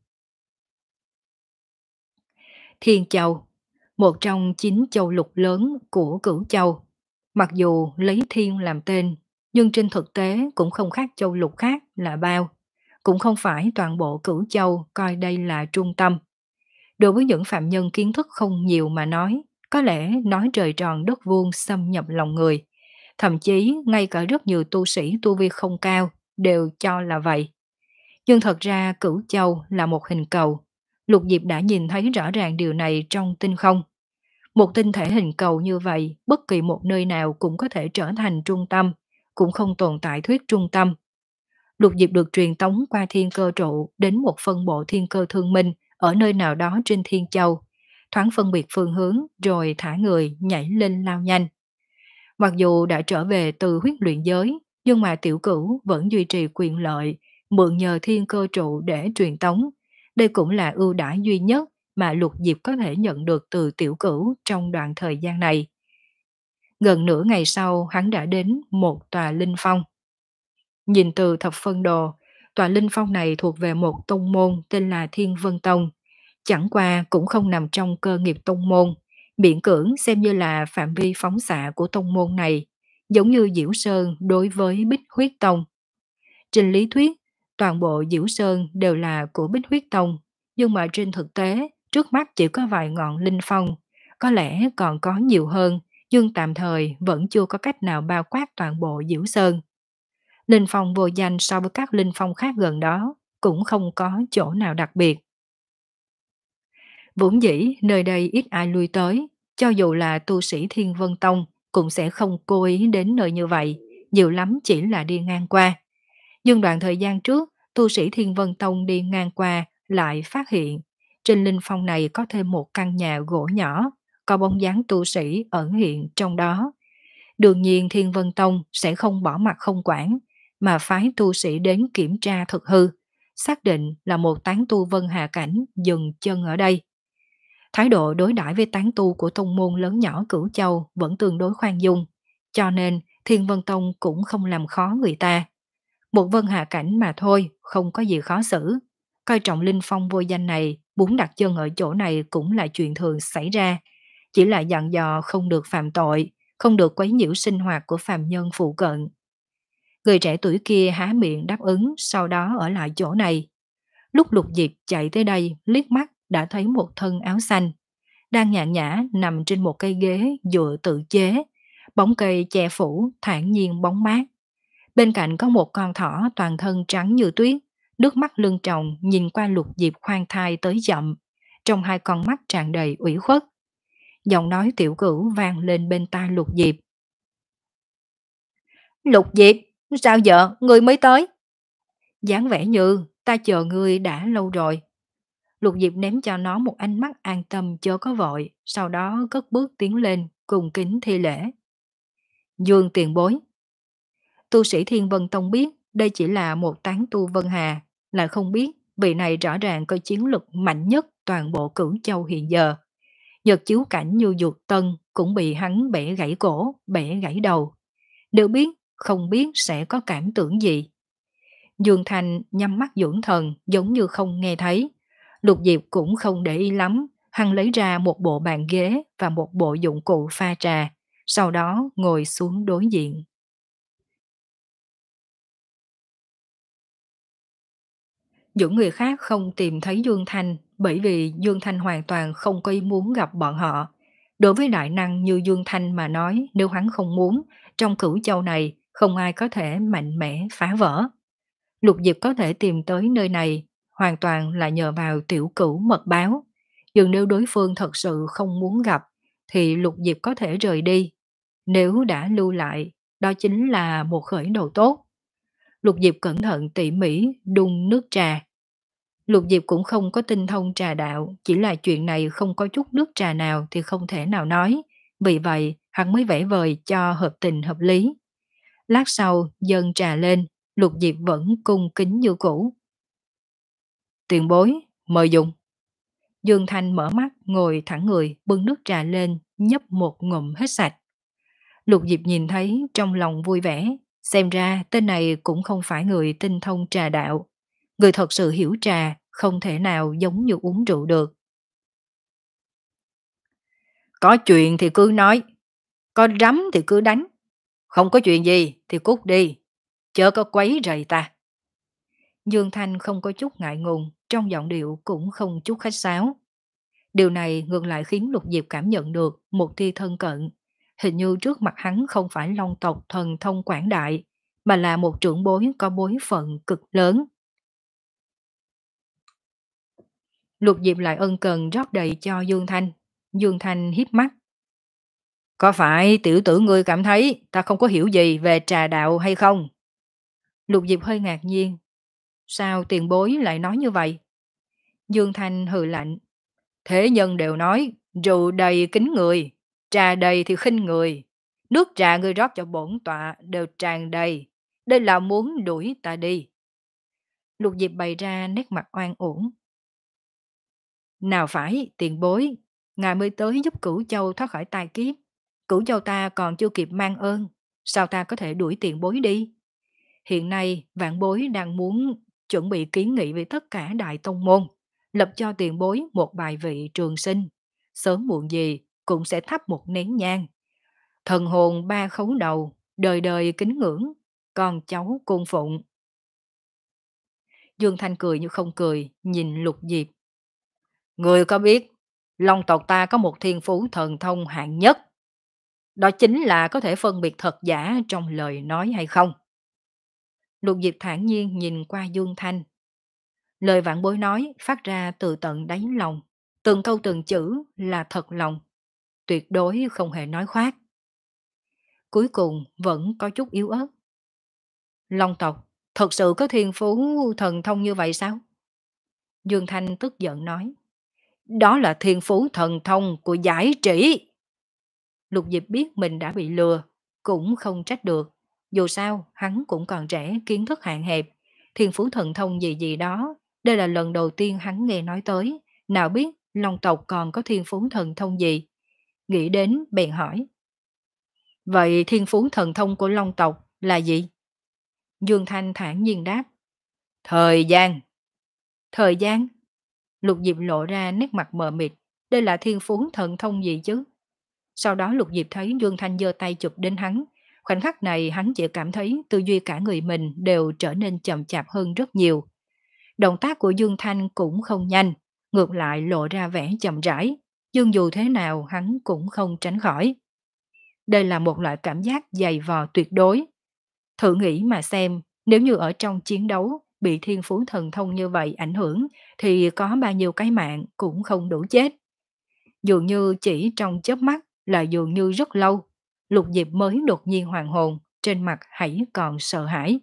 Thiên Châu, một trong chín châu lục lớn của Cửu Châu. Mặc dù lấy thiên làm tên, nhưng trên thực tế cũng không khác châu lục khác là bao. Cũng không phải toàn bộ Cửu Châu coi đây là trung tâm. Đối với những phạm nhân kiến thức không nhiều mà nói, có lẽ nói trời tròn đất vuông xâm nhập lòng người. Thậm chí ngay cả rất nhiều tu sĩ tu vi không cao đều cho là vậy. Nhưng thật ra Cửu Châu là một hình cầu. Lục Diệp đã nhìn thấy rõ ràng điều này trong tinh không. Một tinh thể hình cầu như vậy, bất kỳ một nơi nào cũng có thể trở thành trung tâm, cũng không tồn tại thuyết trung tâm. Lục Diệp được truyền tống qua thiên cơ trụ đến một phân bộ thiên cơ thương minh ở nơi nào đó trên Thiên Châu, thoáng phân biệt phương hướng rồi thả người nhảy lên lao nhanh. Mặc dù đã trở về từ huyết luyện giới, nhưng mà Tiểu Cửu vẫn duy trì quyền lợi, mượn nhờ thiên cơ trụ để truyền tống. Đây cũng là ưu đãi duy nhất mà Lục Diệp có thể nhận được từ Tiểu Cửu trong đoạn thời gian này. Gần nửa ngày sau, hắn đã đến một tòa linh phong. Nhìn từ thập phân đồ, tòa linh phong này thuộc về một tông môn tên là Thiên Vân Tông. Chẳng qua cũng không nằm trong cơ nghiệp tông môn, miễn cưỡng xem như là phạm vi phóng xạ của tông môn này, giống như Diễu Sơn đối với Bích Huyết Tông. Trên lý thuyết, toàn bộ Diễu Sơn đều là của Bích Huyết Tông, nhưng mà trên thực tế, trước mắt chỉ có vài ngọn linh phong, có lẽ còn có nhiều hơn, nhưng tạm thời vẫn chưa có cách nào bao quát toàn bộ Diễu Sơn. Linh phong vô danh so với các linh phong khác gần đó, cũng không có chỗ nào đặc biệt. Vốn dĩ nơi đây ít ai lui tới, cho dù là tu sĩ Thiên Vân Tông cũng sẽ không cố ý đến nơi như vậy, nhiều lắm chỉ là đi ngang qua. Nhưng đoạn thời gian trước, tu sĩ Thiên Vân Tông đi ngang qua lại phát hiện trên linh phong này có thêm một căn nhà gỗ nhỏ, có bóng dáng tu sĩ ẩn hiện trong đó. Đương nhiên Thiên Vân Tông sẽ không bỏ mặt không quản, mà phái tu sĩ đến kiểm tra thực hư, xác định là một tán tu Vân Hà Cảnh dừng chân ở đây. Thái độ đối đãi với tán tu của tông môn lớn nhỏ Cửu Châu vẫn tương đối khoan dung, cho nên Thiên Vân Tông cũng không làm khó người ta. Một Vân Hà Cảnh mà thôi, không có gì khó xử. Coi trọng linh phong vô danh này, muốn đặt chân ở chỗ này cũng là chuyện thường xảy ra. Chỉ là dặn dò không được phạm tội, không được quấy nhiễu sinh hoạt của phàm nhân phụ cận. Người trẻ tuổi kia há miệng đáp ứng, sau đó ở lại chỗ này. Lúc Lục Diệp chạy tới đây, liếc mắt đã thấy một thân áo xanh, đang nhàn nhã nằm trên một cây ghế dựa tự chế, bóng cây che phủ, thản nhiên bóng mát. Bên cạnh có một con thỏ toàn thân trắng như tuyết, nước mắt lưng tròng nhìn qua Lục Diệp khoan thai tới chậm, trong hai con mắt tràn đầy ủy khuất. Giọng nói tiểu cửu vang lên bên tai Lục Diệp. Lục Diệp, sao giờ ngươi mới tới? Dáng vẻ như ta chờ ngươi đã lâu rồi. Lục Diệp ném cho nó một ánh mắt an tâm chớ có vội, sau đó cất bước tiến lên, cùng kính thi lễ. Dương tiền bối. Tu sĩ Thiên Vân Tông biết đây chỉ là một tán tu Vân Hà, lại không biết vị này rõ ràng có chiến lực mạnh nhất toàn bộ Cửu Châu hiện giờ. Nhật chiếu cảnh như Dược Tân cũng bị hắn bẻ gãy cổ, bẻ gãy đầu. Đều biết, không biết sẽ có cảm tưởng gì. Dương Thành nhắm mắt dưỡng thần giống như không nghe thấy. Lục Diệp cũng không để ý lắm, hắn lấy ra một bộ bàn ghế và một bộ dụng cụ pha trà, sau đó ngồi xuống đối diện. Những người khác không tìm thấy Dương Thanh bởi vì Dương Thanh hoàn toàn không có ý muốn gặp bọn họ. Đối với đại năng như Dương Thanh mà nói, nếu hắn không muốn, trong Cửu Châu này không ai có thể mạnh mẽ phá vỡ. Lục Diệp có thể tìm tới nơi này hoàn toàn là nhờ vào tiểu cửu mật báo. Nhưng nếu đối phương thật sự không muốn gặp thì Lục Diệp có thể rời đi. Nếu đã lưu lại, đó chính là một khởi đầu tốt. Lục Diệp cẩn thận tỉ mỉ đun nước trà. Lục Diệp cũng không có tinh thông trà đạo, chỉ là chuyện này không có chút nước trà nào thì không thể nào nói. Vì vậy, hắn mới vẽ vời cho hợp tình hợp lý. Lát sau, dâng trà lên, Lục Diệp vẫn cung kính như cũ. Tiền bối, mời dùng. Dương Thanh mở mắt, ngồi thẳng người, bưng nước trà lên, nhấp một ngụm hết sạch. Lục Diệp nhìn thấy, trong lòng vui vẻ. Xem ra, tên này cũng không phải người tinh thông trà đạo. Người thật sự hiểu trà, không thể nào giống như uống rượu được. Có chuyện thì cứ nói, có rắm thì cứ đánh. Không có chuyện gì thì cút đi, chớ có quấy rầy ta. Dương Thanh không có chút ngại ngùng, trong giọng điệu cũng không chút khách sáo. Điều này ngược lại khiến Lục Diệp cảm nhận được một tia thân cận. Hình như trước mặt hắn không phải long tộc thần thông quảng đại, mà là một trưởng bối có bối phận cực lớn. Lục Diệp lại ân cần rót đầy cho Dương Thanh. Dương Thanh hiếp mắt. Có phải tiểu tử ngươi cảm thấy ta không có hiểu gì về trà đạo hay không? Lục Diệp hơi ngạc nhiên. Sao tiền bối lại nói như vậy? Dương Thanh hừ lạnh. Thế nhân đều nói, rượu đầy kính người, trà đầy thì khinh người. Nước trà ngươi rót cho bổn tọa đều tràn đầy. Đây là muốn đuổi ta đi. Lục Diệp bày ra nét mặt oan uổng. Nào phải, tiền bối, ngài mới tới giúp Cửu Châu thoát khỏi tai kiếp. Cửu Châu ta còn chưa kịp mang ơn, sao ta có thể đuổi tiền bối đi? Hiện nay, vạn bối đang muốn chuẩn bị kiến nghị với tất cả đại tông môn, lập cho tiền bối một bài vị trường sinh. Sớm muộn gì cũng sẽ thắp một nén nhang. Thần hồn ba khấu đầu, đời đời kính ngưỡng, con cháu cung phụng. Dương Thanh cười như không cười, nhìn Lục Diệp. Người có biết, Long tộc ta có một thiên phú thần thông hạng nhất. Đó chính là có thể phân biệt thật giả trong lời nói hay không? Lục Diệp thản nhiên nhìn qua Dương Thanh. Lời vạn bối nói phát ra từ tận đáy lòng. Từng câu từng chữ là thật lòng. Tuyệt đối không hề nói khoác. Cuối cùng vẫn có chút yếu ớt. Long tộc thật sự có thiên phú thần thông như vậy sao? Dương Thanh tức giận nói. Đó là thiên phú thần thông của giải trĩ. Lục Diệp biết mình đã bị lừa, cũng không trách được. Dù sao, hắn cũng còn trẻ, kiến thức hạn hẹp. thiên phú thần thông gì gì đó. Đây là lần đầu tiên hắn nghe nói tới, nào biết Long tộc còn có thiên phú thần thông gì. Nghĩ đến bèn hỏi. Vậy thiên phú thần thông của Long tộc là gì? Dương Thanh thản nhiên đáp. Thời gian. Thời gian? Lục Diệp lộ ra nét mặt mờ mịt. Đây là thiên phú thần thông gì chứ? Sau đó Lục Diệp thấy Dương Thanh giơ tay chụp đến hắn. Khoảnh khắc này hắn chỉ cảm thấy tư duy cả người mình đều trở nên chậm chạp hơn rất nhiều. Động tác của Dương Thanh cũng không nhanh, ngược lại lộ ra vẻ chậm rãi. Nhưng dù thế nào hắn cũng không tránh khỏi. Đây là một loại cảm giác dày vò tuyệt đối. Thử nghĩ mà xem, nếu như ở trong chiến đấu bị thiên phú thần thông như vậy ảnh hưởng thì có bao nhiêu cái mạng cũng không đủ chết. Dường như chỉ trong chớp mắt là dường như rất lâu, Lục Diệp mới đột nhiên hoàn hồn, trên mặt hãy còn sợ hãi.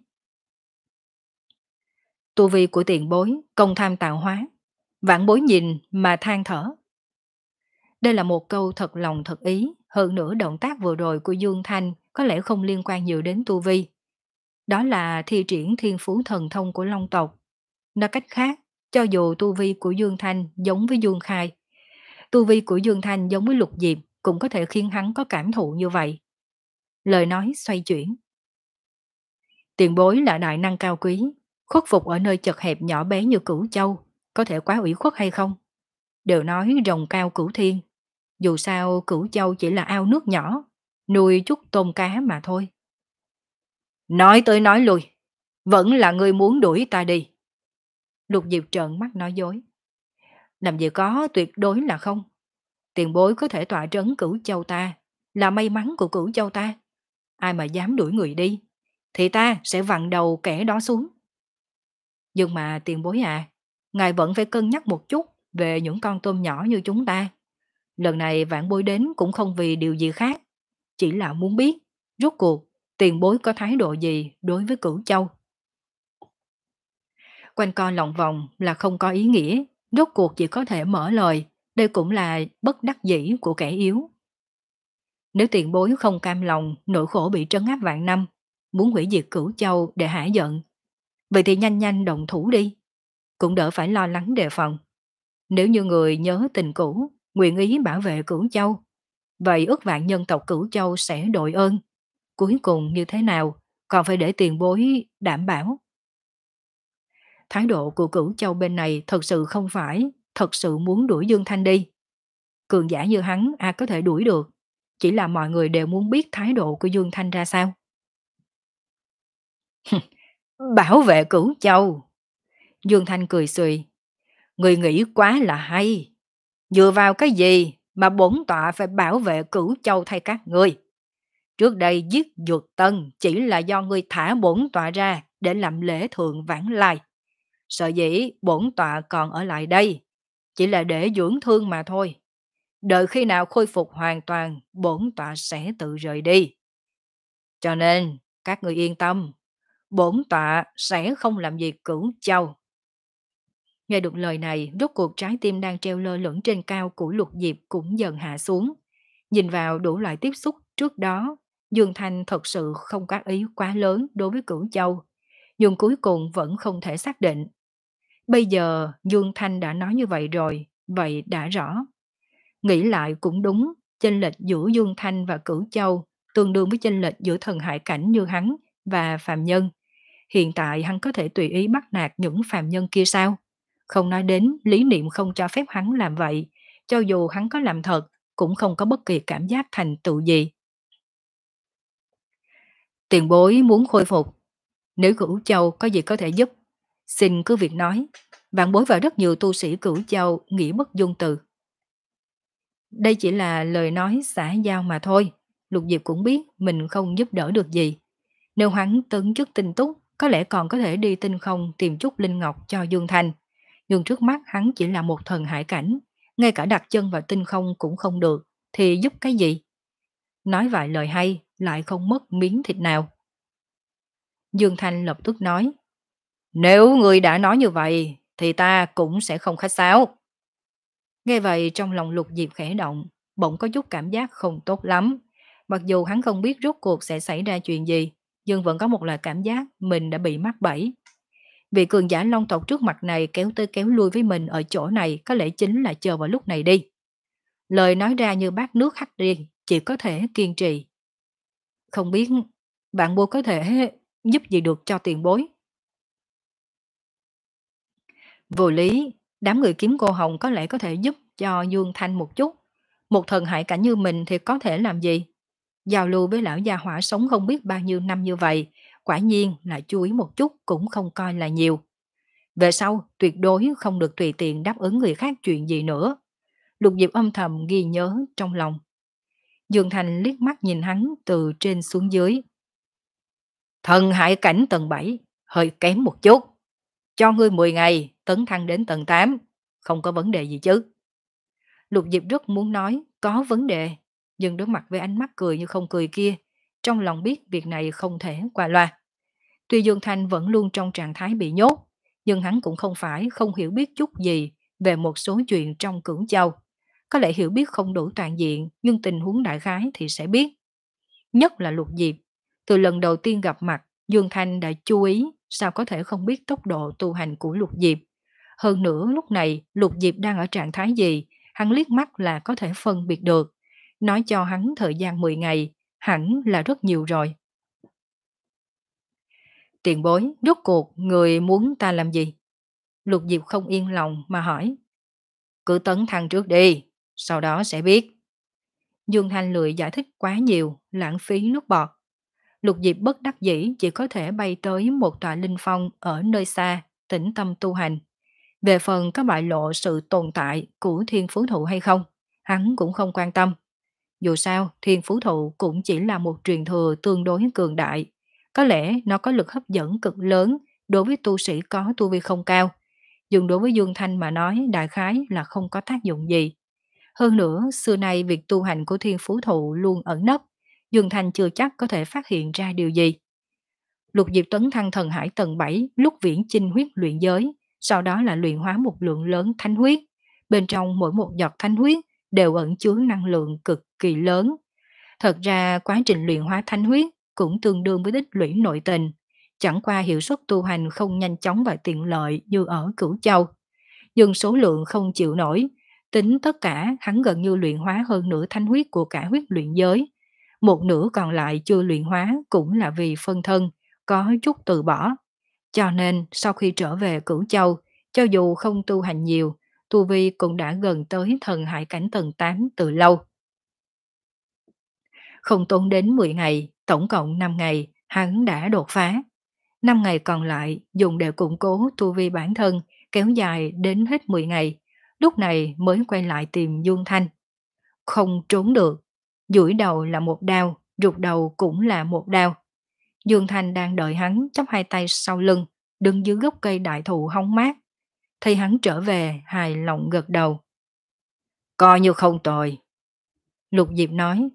Tu vi của tiền bối, công tham tạo hóa, vãn bối nhìn mà than thở. Đây là một câu thật lòng thật ý, hơn nữa động tác vừa rồi của Dương Thanh có lẽ không liên quan nhiều đến tu vi. Đó là thi triển thiên phú thần thông của Long tộc. Nói cách khác, cho dù tu vi của Dương Thanh giống với Dương Khai, tu vi của Dương Thanh giống với Lục Diệp cũng có thể khiến hắn có cảm thụ như vậy. Lời nói xoay chuyển. Tiền bối là đại năng cao quý, khuất phục ở nơi chật hẹp nhỏ bé như Cửu Châu, có thể quá ủy khuất hay không? Đều nói rồng cao cửu thiên, dù sao Cửu Châu chỉ là ao nước nhỏ, nuôi chút tôm cá mà thôi. Nói tới nói lui, vẫn là ngươi muốn đuổi ta đi. Lục Diệp trợn mắt nói dối. Làm gì có, tuyệt đối là không. Tiền bối có thể tọa trấn Cửu Châu ta, là may mắn của Cửu Châu ta. Ai mà dám đuổi người đi, thì ta sẽ vặn đầu kẻ đó xuống. Nhưng mà tiền bối à, ngài vẫn phải cân nhắc một chút về những con tôm nhỏ như chúng ta. Lần này vạn bối đến cũng không vì điều gì khác, chỉ là muốn biết, rốt cuộc, tiền bối có thái độ gì đối với Cửu Châu. Quanh co lòng vòng là không có ý nghĩa, rốt cuộc chỉ có thể mở lời, đây cũng là bất đắc dĩ của kẻ yếu. Nếu tiền bối không cam lòng, nỗi khổ bị trấn áp vạn năm, muốn hủy diệt Cửu Châu để hả giận, vậy thì nhanh nhanh động thủ đi, cũng đỡ phải lo lắng đề phòng. Nếu như người nhớ tình cũ, nguyện ý bảo vệ Cửu Châu, vậy ước vạn nhân tộc Cửu Châu sẽ đội ơn. Cuối cùng như thế nào, còn phải để tiền bối đảm bảo. Thái độ của Cửu Châu bên này thật sự không phải, thật sự muốn đuổi Dương Thanh đi. Cường giả như hắn ai có thể đuổi được, chỉ là mọi người đều muốn biết thái độ của Dương Thanh ra sao. Bảo vệ Cửu Châu. Dương Thanh cười xùy. Người nghĩ quá là hay. Dựa vào cái gì mà bổn tọa phải bảo vệ Cửu Châu thay các ngươi? Trước đây giết Dược Tân chỉ là do ngươi thả bổn tọa ra để làm lễ thượng vãng lai. Sợ dĩ bổn tọa còn ở lại đây, chỉ là để dưỡng thương mà thôi. Đợi khi nào khôi phục hoàn toàn, bổn tọa sẽ tự rời đi. Cho nên, các người yên tâm, bổn tọa sẽ không làm gì Cửu Châu. Nghe được lời này, rốt cuộc trái tim đang treo lơ lửng trên cao của Lục Diệp cũng dần hạ xuống. Nhìn vào đủ loại tiếp xúc trước đó, Dương Thanh thật sự không có ý quá lớn đối với Cửu Châu, nhưng cuối cùng vẫn không thể xác định. Bây giờ Dương Thanh đã nói như vậy rồi, vậy đã rõ. Nghĩ lại cũng đúng, chênh lệch giữa Dương Thanh và Cửu Châu tương đương với chênh lệch giữa thần hải cảnh như hắn và phàm nhân. Hiện tại hắn có thể tùy ý bắt nạt những phàm nhân kia sao? Không nói đến lý niệm không cho phép hắn làm vậy, cho dù hắn có làm thật, cũng không có bất kỳ cảm giác thành tựu gì. Tiền bối muốn khôi phục, nếu Cửu Châu có gì có thể giúp, xin cứ việc nói. Vạn bối và rất nhiều tu sĩ Cửu Châu nghĩ bất dung từ. Đây chỉ là lời nói xã giao mà thôi. Lục Diệp cũng biết mình không giúp đỡ được gì. Nếu hắn tấn chức tinh túc, có lẽ còn có thể đi tinh không tìm chút linh ngọc cho Dương Thanh. Nhưng trước mắt hắn chỉ là một thần hải cảnh, ngay cả đặt chân vào tinh không cũng không được, thì giúp cái gì? Nói vài lời hay, lại không mất miếng thịt nào. Dương Thanh lập tức nói, nếu người đã nói như vậy, thì ta cũng sẽ không khách sáo. Nghe vậy trong lòng Lục Diệp khẽ động, bỗng có chút cảm giác không tốt lắm. Mặc dù hắn không biết rốt cuộc sẽ xảy ra chuyện gì, nhưng vẫn có một loại cảm giác mình đã bị mắc bẫy. Vị cường giả long tộc trước mặt này kéo tới kéo lui với mình ở chỗ này có lẽ chính là chờ vào lúc này đi. Lời nói ra như bát nước hắt đi, chỉ có thể kiên trì. Không biết bạn bối có thể giúp gì được cho tiền bối. Vô lý, đám người kiếm cô hồng có lẽ có thể giúp cho Dương Thanh một chút. Một thần hải cảnh như mình thì có thể làm gì? Giao lưu với lão gia hỏa sống không biết bao nhiêu năm như vậy, quả nhiên là chú ý một chút cũng không coi là nhiều. Về sau, tuyệt đối không được tùy tiện đáp ứng người khác chuyện gì nữa. Lục Diệp âm thầm ghi nhớ trong lòng. Dương Thành liếc mắt nhìn hắn từ trên xuống dưới. Thần hải cảnh tầng bảy, hơi kém một chút. Cho ngươi mười ngày, tấn thăng đến tầng tám, không có vấn đề gì chứ. Lục Diệp rất muốn nói, có vấn đề, nhưng đối mặt với ánh mắt cười như không cười kia, trong lòng biết việc này không thể qua loa. Tuy Dương Thanh vẫn luôn trong trạng thái bị nhốt, nhưng hắn cũng không phải không hiểu biết chút gì về một số chuyện trong Cửu Châu. Có lẽ hiểu biết không đủ toàn diện, nhưng tình huống đại khái thì sẽ biết. Nhất là Lục Diệp. Từ lần đầu tiên gặp mặt, Dương Thanh đã chú ý, sao có thể không biết tốc độ tu hành của Lục Diệp. Hơn nữa lúc này Lục Diệp đang ở trạng thái gì, hắn liếc mắt là có thể phân biệt được. Nói cho hắn thời gian mười ngày, hẳn là rất nhiều rồi. Tiền bối, rốt cuộc người muốn ta làm gì? Lục Diệp không yên lòng mà hỏi. Cứ tấn thăng trước đi, sau đó sẽ biết. Dương Thanh lười giải thích quá nhiều, lãng phí nước bọt. Lục Diệp bất đắc dĩ chỉ có thể bay tới một tòa linh phong ở nơi xa, tĩnh tâm tu hành. Về phần có bại lộ sự tồn tại của thiên phú thụ hay không, hắn cũng không quan tâm. Dù sao, thiên phú thụ cũng chỉ là một truyền thừa tương đối cường đại. Có lẽ nó có lực hấp dẫn cực lớn đối với tu sĩ có tu vi không cao. Nhưng đối với Dương Thanh mà nói đại khái là không có tác dụng gì. Hơn nữa, xưa nay việc tu hành của thiên phú thụ luôn ẩn nấp. Dương Thanh chưa chắc có thể phát hiện ra điều gì. Lục Diệp tấn thăng thần hải tầng bảy lúc viễn chinh huyết luyện giới, sau đó là luyện hóa một lượng lớn thánh huyết. Bên trong mỗi một giọt thánh huyết đều ẩn chứa năng lượng cực kỳ lớn. Thật ra quá trình luyện hóa thánh huyết cũng tương đương với tích lũy nội tình. Chẳng qua hiệu suất tu hành không nhanh chóng và tiện lợi như ở Cửu Châu. Nhưng số lượng không chịu nổi, tính tất cả hắn gần như luyện hóa hơn nửa thánh huyết của cả huyết luyện giới. Một nửa còn lại chưa luyện hóa cũng là vì phân thân, có chút từ bỏ. Cho nên sau khi trở về Cửu Châu, cho dù không tu hành nhiều, tu vi cũng đã gần tới thần hải cảnh tầng tám từ lâu. Không tốn đến mười ngày, tổng cộng năm ngày, hắn đã đột phá. năm ngày còn lại dùng để củng cố tu vi bản thân, kéo dài đến hết mười ngày. Lúc này mới quay lại tìm Dương Thanh. Không trốn được. Duỗi đầu là một đao, rụt đầu cũng là một đao. Dương Thanh đang đợi hắn chắp hai tay sau lưng, đứng dưới gốc cây đại thụ hóng mát. Thấy hắn trở về, hài lòng gật đầu. Coi như không tồi. Lục Diệp nói.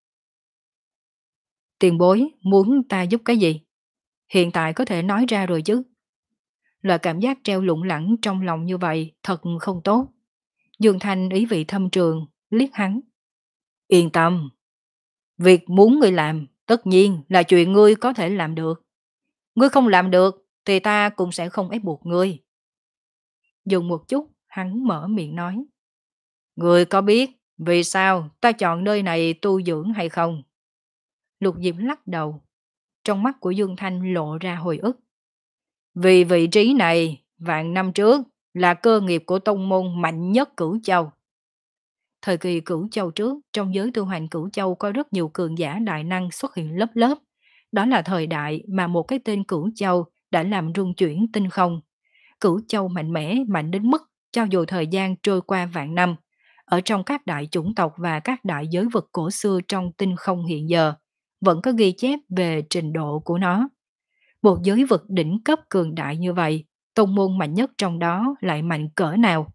Tiền bối muốn ta giúp cái gì? Hiện tại có thể nói ra rồi chứ. Loại cảm giác treo lủng lẳng trong lòng như vậy thật không tốt. Dương Thanh ý vị thâm trường, liếc hắn. Yên tâm. Việc muốn ngươi làm, tất nhiên là chuyện ngươi có thể làm được. Ngươi không làm được, thì ta cũng sẽ không ép buộc ngươi. Dừng một chút, hắn mở miệng nói. Ngươi có biết vì sao ta chọn nơi này tu dưỡng hay không? Lục Diệp lắc đầu. Trong mắt của Dương Thanh lộ ra hồi ức. Vì vị trí này, vạn năm trước, là cơ nghiệp của tông môn mạnh nhất Cửu Châu. Thời kỳ Cửu Châu trước, trong giới tu hành Cửu Châu có rất nhiều cường giả đại năng xuất hiện lớp lớp. Đó là thời đại mà một cái tên Cửu Châu đã làm rung chuyển tinh không. Cửu Châu mạnh mẽ, mạnh đến mức cho dù thời gian trôi qua vạn năm, ở trong các đại chủng tộc và các đại giới vực cổ xưa trong tinh không hiện giờ, vẫn có ghi chép về trình độ của nó. Một giới vực đỉnh cấp cường đại như vậy, tông môn mạnh nhất trong đó lại mạnh cỡ nào?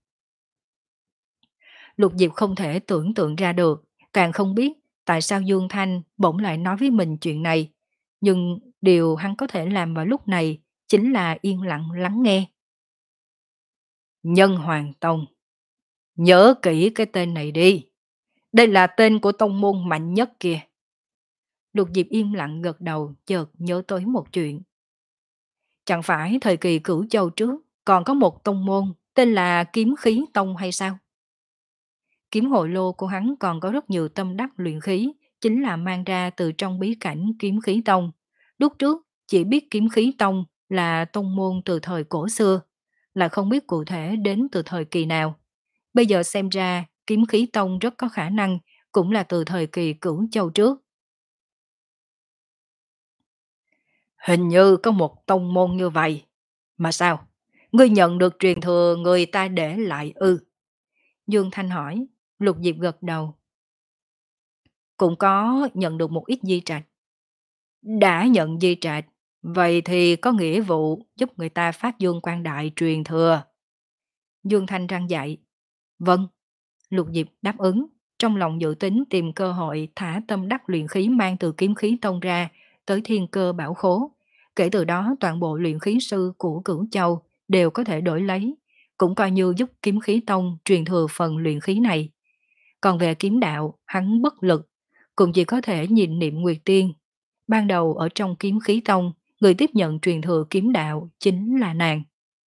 Lục Diệp không thể tưởng tượng ra được, càng không biết tại sao Dương Thanh bỗng lại nói với mình chuyện này. Nhưng điều hắn có thể làm vào lúc này chính là yên lặng lắng nghe. Nhân Hoàng Tông. Nhớ kỹ cái tên này đi. Đây là tên của tông môn mạnh nhất kìa. Lục Diệp im lặng gật đầu, chợt nhớ tới một chuyện. Chẳng phải thời kỳ Cửu Châu trước còn có một tông môn tên là Kiếm Khí Tông hay sao? Kiếm hội lô của hắn còn có rất nhiều tâm đắc luyện khí, chính là mang ra từ trong bí cảnh Kiếm Khí Tông. Lúc trước chỉ biết Kiếm Khí Tông là tông môn từ thời cổ xưa, là không biết cụ thể đến từ thời kỳ nào. Bây giờ xem ra Kiếm Khí Tông rất có khả năng cũng là từ thời kỳ Cửu Châu trước. Hình như có một tông môn như vậy. Mà sao? Ngươi nhận được truyền thừa người ta để lại ư? Dương Thanh hỏi. Lục Diệp gật đầu. Cũng có nhận được một ít di trạch. Đã nhận di trạch, vậy thì có nghĩa vụ giúp người ta phát dương quan đại truyền thừa. Dương Thanh răng dạy. Vâng. Lục Diệp đáp ứng, trong lòng dự tính tìm cơ hội thả tâm đắc luyện khí mang từ kiếm khí tông ra tới thiên cơ bảo khố. Kể từ đó toàn bộ luyện khí sư của Cửu Châu đều có thể đổi lấy, cũng coi như giúp kiếm khí tông truyền thừa phần luyện khí này. Còn về kiếm đạo, hắn bất lực, cũng chỉ có thể nhìn niệm Nguyệt Tiên. Ban đầu ở trong kiếm khí tông, người tiếp nhận truyền thừa kiếm đạo chính là nàng.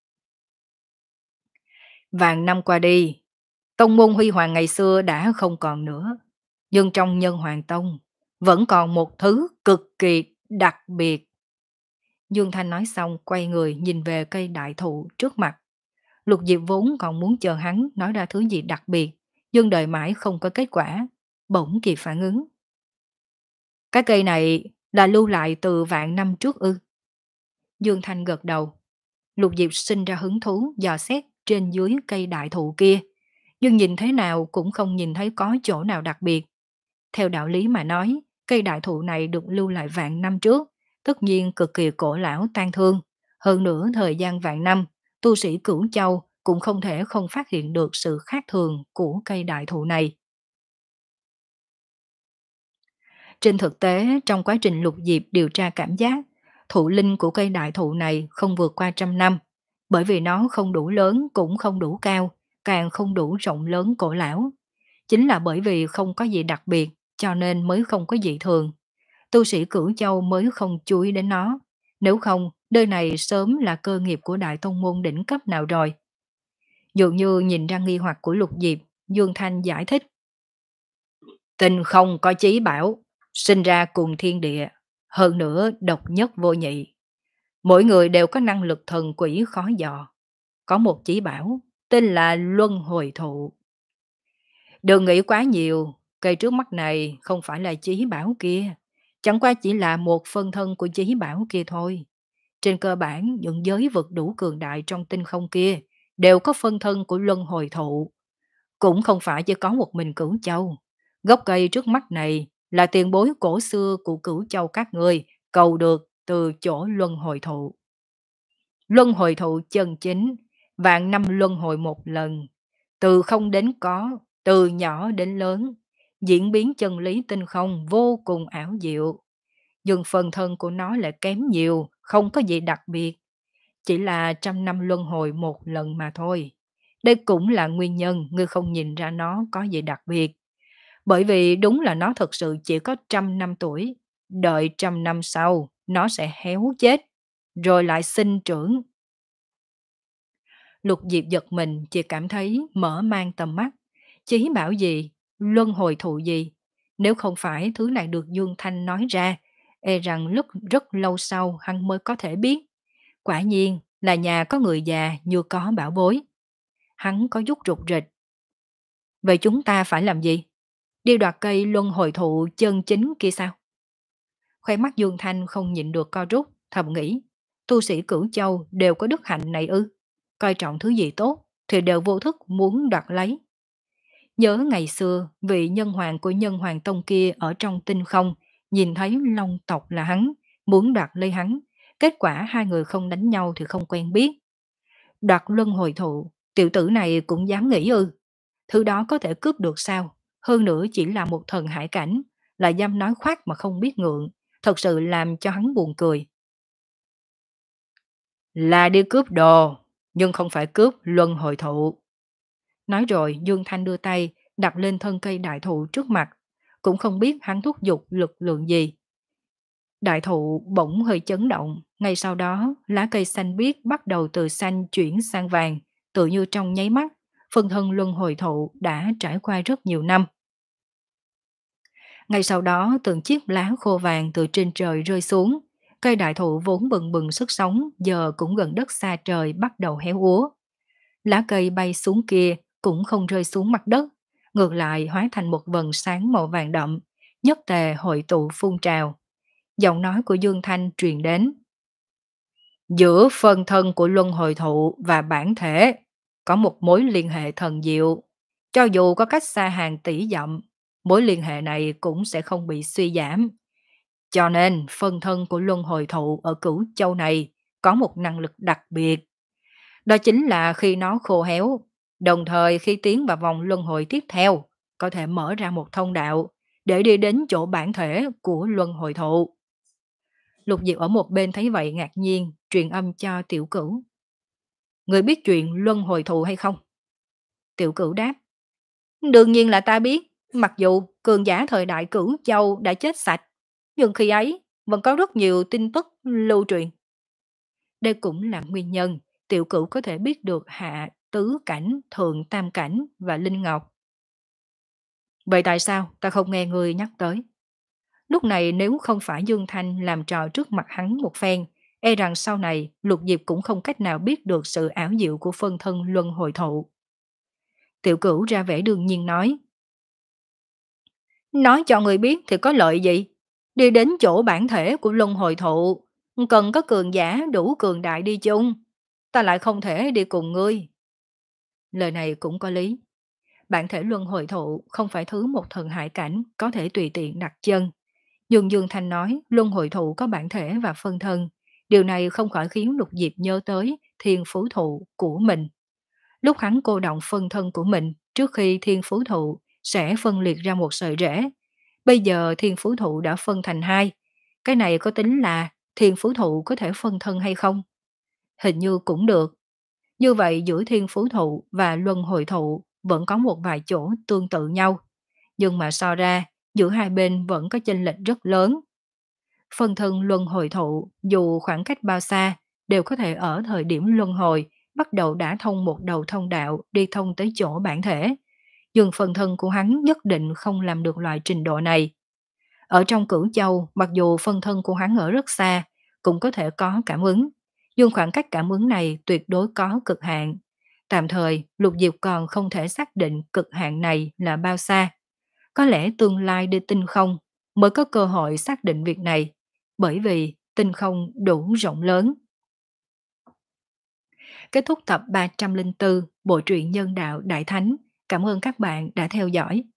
Vạn năm qua đi, tông môn huy hoàng ngày xưa đã không còn nữa. Nhưng trong Nhân Hoàng Tông, vẫn còn một thứ cực kỳ đặc biệt. Dương Thanh nói xong quay người nhìn về cây đại thụ trước mặt. Lục Diệp vốn còn muốn chờ hắn nói ra thứ gì đặc biệt, nhưng đợi mãi không có kết quả, bỗng kịp phản ứng. Cái cây này là lưu lại từ vạn năm trước ư? Dương Thanh gật đầu. Lục Diệp sinh ra hứng thú dò xét trên dưới cây đại thụ kia, nhưng nhìn thế nào cũng không nhìn thấy có chỗ nào đặc biệt. Theo đạo lý mà nói, cây đại thụ này được lưu lại vạn năm trước, tất nhiên cực kỳ cổ lão tang thương. Hơn nữa thời gian vạn năm, tu sĩ Cửu Châu cũng không thể không phát hiện được sự khác thường của cây đại thụ này. Trên thực tế, trong quá trình Lục Diệp điều tra cảm giác, thụ linh của cây đại thụ này không vượt qua trăm năm, bởi vì nó không đủ lớn cũng không đủ cao, càng không đủ rộng lớn cổ lão. Chính là bởi vì không có gì đặc biệt, cho nên mới không có dị thường. Tu sĩ Cửu Châu mới không chú ý đến nó. Nếu không, nơi này sớm là cơ nghiệp của đại tông môn đỉnh cấp nào rồi. Dường như nhìn ra nghi hoặc của Lục Diệp, Dương Thanh giải thích. Tinh không có chí bảo, sinh ra cùng thiên địa, hơn nữa độc nhất vô nhị. Mỗi người đều có năng lực thần quỷ khó dò. Có một chí bảo, tên là Luân Hồi Thụ. Đừng nghĩ quá nhiều, cây trước mắt này không phải là chí bảo kia. Chẳng qua chỉ là một phân thân của chí bảo kia thôi. Trên cơ bản, những giới vực đủ cường đại trong tinh không kia đều có phân thân của Luân Hồi Thụ. Cũng không phải chỉ có một mình Cửu Châu. Gốc cây trước mắt này là tiền bối cổ xưa của Cửu Châu các ngươi cầu được từ chỗ Luân Hồi Thụ. Luân Hồi Thụ chân chính, vạn năm luân hồi một lần, từ không đến có, từ nhỏ đến lớn, diễn biến chân lý tinh không vô cùng ảo diệu. Nhưng phần thân của nó lại kém nhiều, không có gì đặc biệt. Chỉ là trăm năm luân hồi một lần mà thôi. Đây cũng là nguyên nhân ngươi không nhìn ra nó có gì đặc biệt. Bởi vì đúng là nó thật sự chỉ có trăm năm tuổi. Đợi trăm năm sau, nó sẽ héo chết, rồi lại sinh trưởng. Lục Diệp giật mình chỉ cảm thấy mở mang tầm mắt. Chí bảo gì, luân hồi thụ gì. Nếu không phải thứ này được Dương Thanh nói ra, e rằng lúc rất lâu sau hắn mới có thể biết. Quả nhiên là nhà có người già như có bảo bối. Hắn có chút rụt rịch. Vậy chúng ta phải làm gì? Đi đoạt cây luân hồi thụ chân chính kia sao? Khóe mắt Dương Thanh không nhịn được co rút, thầm nghĩ. Tu sĩ Cửu Châu đều có đức hạnh này ư? Coi trọng thứ gì tốt thì đều vô thức muốn đoạt lấy. Nhớ ngày xưa, vị nhân hoàng của Nhân Hoàng Tông kia ở trong tinh không, nhìn thấy long tộc là hắn, muốn đoạt lấy hắn. Kết quả hai người không đánh nhau thì không quen biết. Đoạt luân hồi thụ, tiểu tử này cũng dám nghĩ ư. Thứ đó có thể cướp được sao? Hơn nữa chỉ là một thần hải cảnh, là dám nói khoác mà không biết ngượng. Thật sự làm cho hắn buồn cười. Là đi cướp đồ, nhưng không phải cướp luân hồi thụ. Nói rồi Dương Thanh đưa tay đặt lên thân cây đại thụ trước mặt. Cũng không biết hắn thúc giục lực lượng gì. Đại thụ bỗng hơi chấn động, ngay sau đó lá cây xanh biếc bắt đầu từ xanh chuyển sang vàng, tự như trong nháy mắt, phân thân luân hồi thụ đã trải qua rất nhiều năm. Ngay sau đó từng chiếc lá khô vàng từ trên trời rơi xuống, cây đại thụ vốn bừng bừng sức sống giờ cũng gần đất xa trời bắt đầu héo úa. Lá cây bay xuống kia cũng không rơi xuống mặt đất, ngược lại hóa thành một vầng sáng màu vàng đậm, nhất tề hội tụ phun trào. Giọng nói của Dương Thanh truyền đến. Giữa phân thân của luân hồi thụ và bản thể có một mối liên hệ thần diệu. Cho dù có cách xa hàng tỷ dặm, mối liên hệ này cũng sẽ không bị suy giảm. Cho nên phân thân của luân hồi thụ ở Cửu Châu này có một năng lực đặc biệt. Đó chính là khi nó khô héo, đồng thời khi tiến vào vòng luân hồi tiếp theo, có thể mở ra một thông đạo để đi đến chỗ bản thể của luân hồi thụ. Lục Diệu ở một bên thấy vậy ngạc nhiên, truyền âm cho Tiểu Cửu. Người biết chuyện luân hồi thụ hay không? Tiểu Cửu đáp. Đương nhiên là ta biết, mặc dù cường giả thời đại Cửu Châu đã chết sạch, nhưng khi ấy vẫn có rất nhiều tin tức lưu truyền. Đây cũng là nguyên nhân Tiểu Cửu có thể biết được hạ, tứ cảnh, thượng tam cảnh và linh ngọc. Vậy tại sao ta không nghe ngươi nhắc tới? Lúc này nếu không phải Dương Thanh làm trò trước mặt hắn một phen, e rằng sau này Lục Diệp cũng không cách nào biết được sự ảo diệu của phân thân luân hồi thụ. Tiểu Cửu ra vẻ đương nhiên nói. Nói cho người biết thì có lợi gì? Đi đến chỗ bản thể của luân hồi thụ, cần có cường giả đủ cường đại đi chung. Ta lại không thể đi cùng ngươi. Lời này cũng có lý. Bản thể luân hồi thụ không phải thứ một thần hải cảnh có thể tùy tiện đặt chân. Dương Dương Thanh nói luân hồi thụ có bản thể và phân thân. Điều này không khỏi khiến Lục Diệp nhớ tới thiên phú thụ của mình. Lúc hắn cô động phân thân của mình trước khi thiên phú thụ sẽ phân liệt ra một sợi rễ. Bây giờ thiên phú thụ đã phân thành hai. Cái này có tính là thiên phú thụ có thể phân thân hay không? Hình như cũng được. Như vậy giữa thiên phú thụ và luân hồi thụ vẫn có một vài chỗ tương tự nhau. Nhưng mà so ra, giữa hai bên vẫn có chênh lệch rất lớn. Phân thân luân hồi thụ, dù khoảng cách bao xa, đều có thể ở thời điểm luân hồi, bắt đầu đã thông một đầu thông đạo đi thông tới chỗ bản thể. Nhưng phần thân của hắn nhất định không làm được loại trình độ này. Ở trong Cửu Châu, mặc dù phân thân của hắn ở rất xa, cũng có thể có cảm ứng. Nhưng khoảng cách cảm ứng này tuyệt đối có cực hạn. Tạm thời, Lục Diệp còn không thể xác định cực hạn này là bao xa. Có lẽ tương lai đi tinh không mới có cơ hội xác định việc này, bởi vì tinh không đủ rộng lớn. Kết thúc tập ba trăm linh bốn Bộ truyện Nhân đạo Đại Thánh. Cảm ơn các bạn đã theo dõi.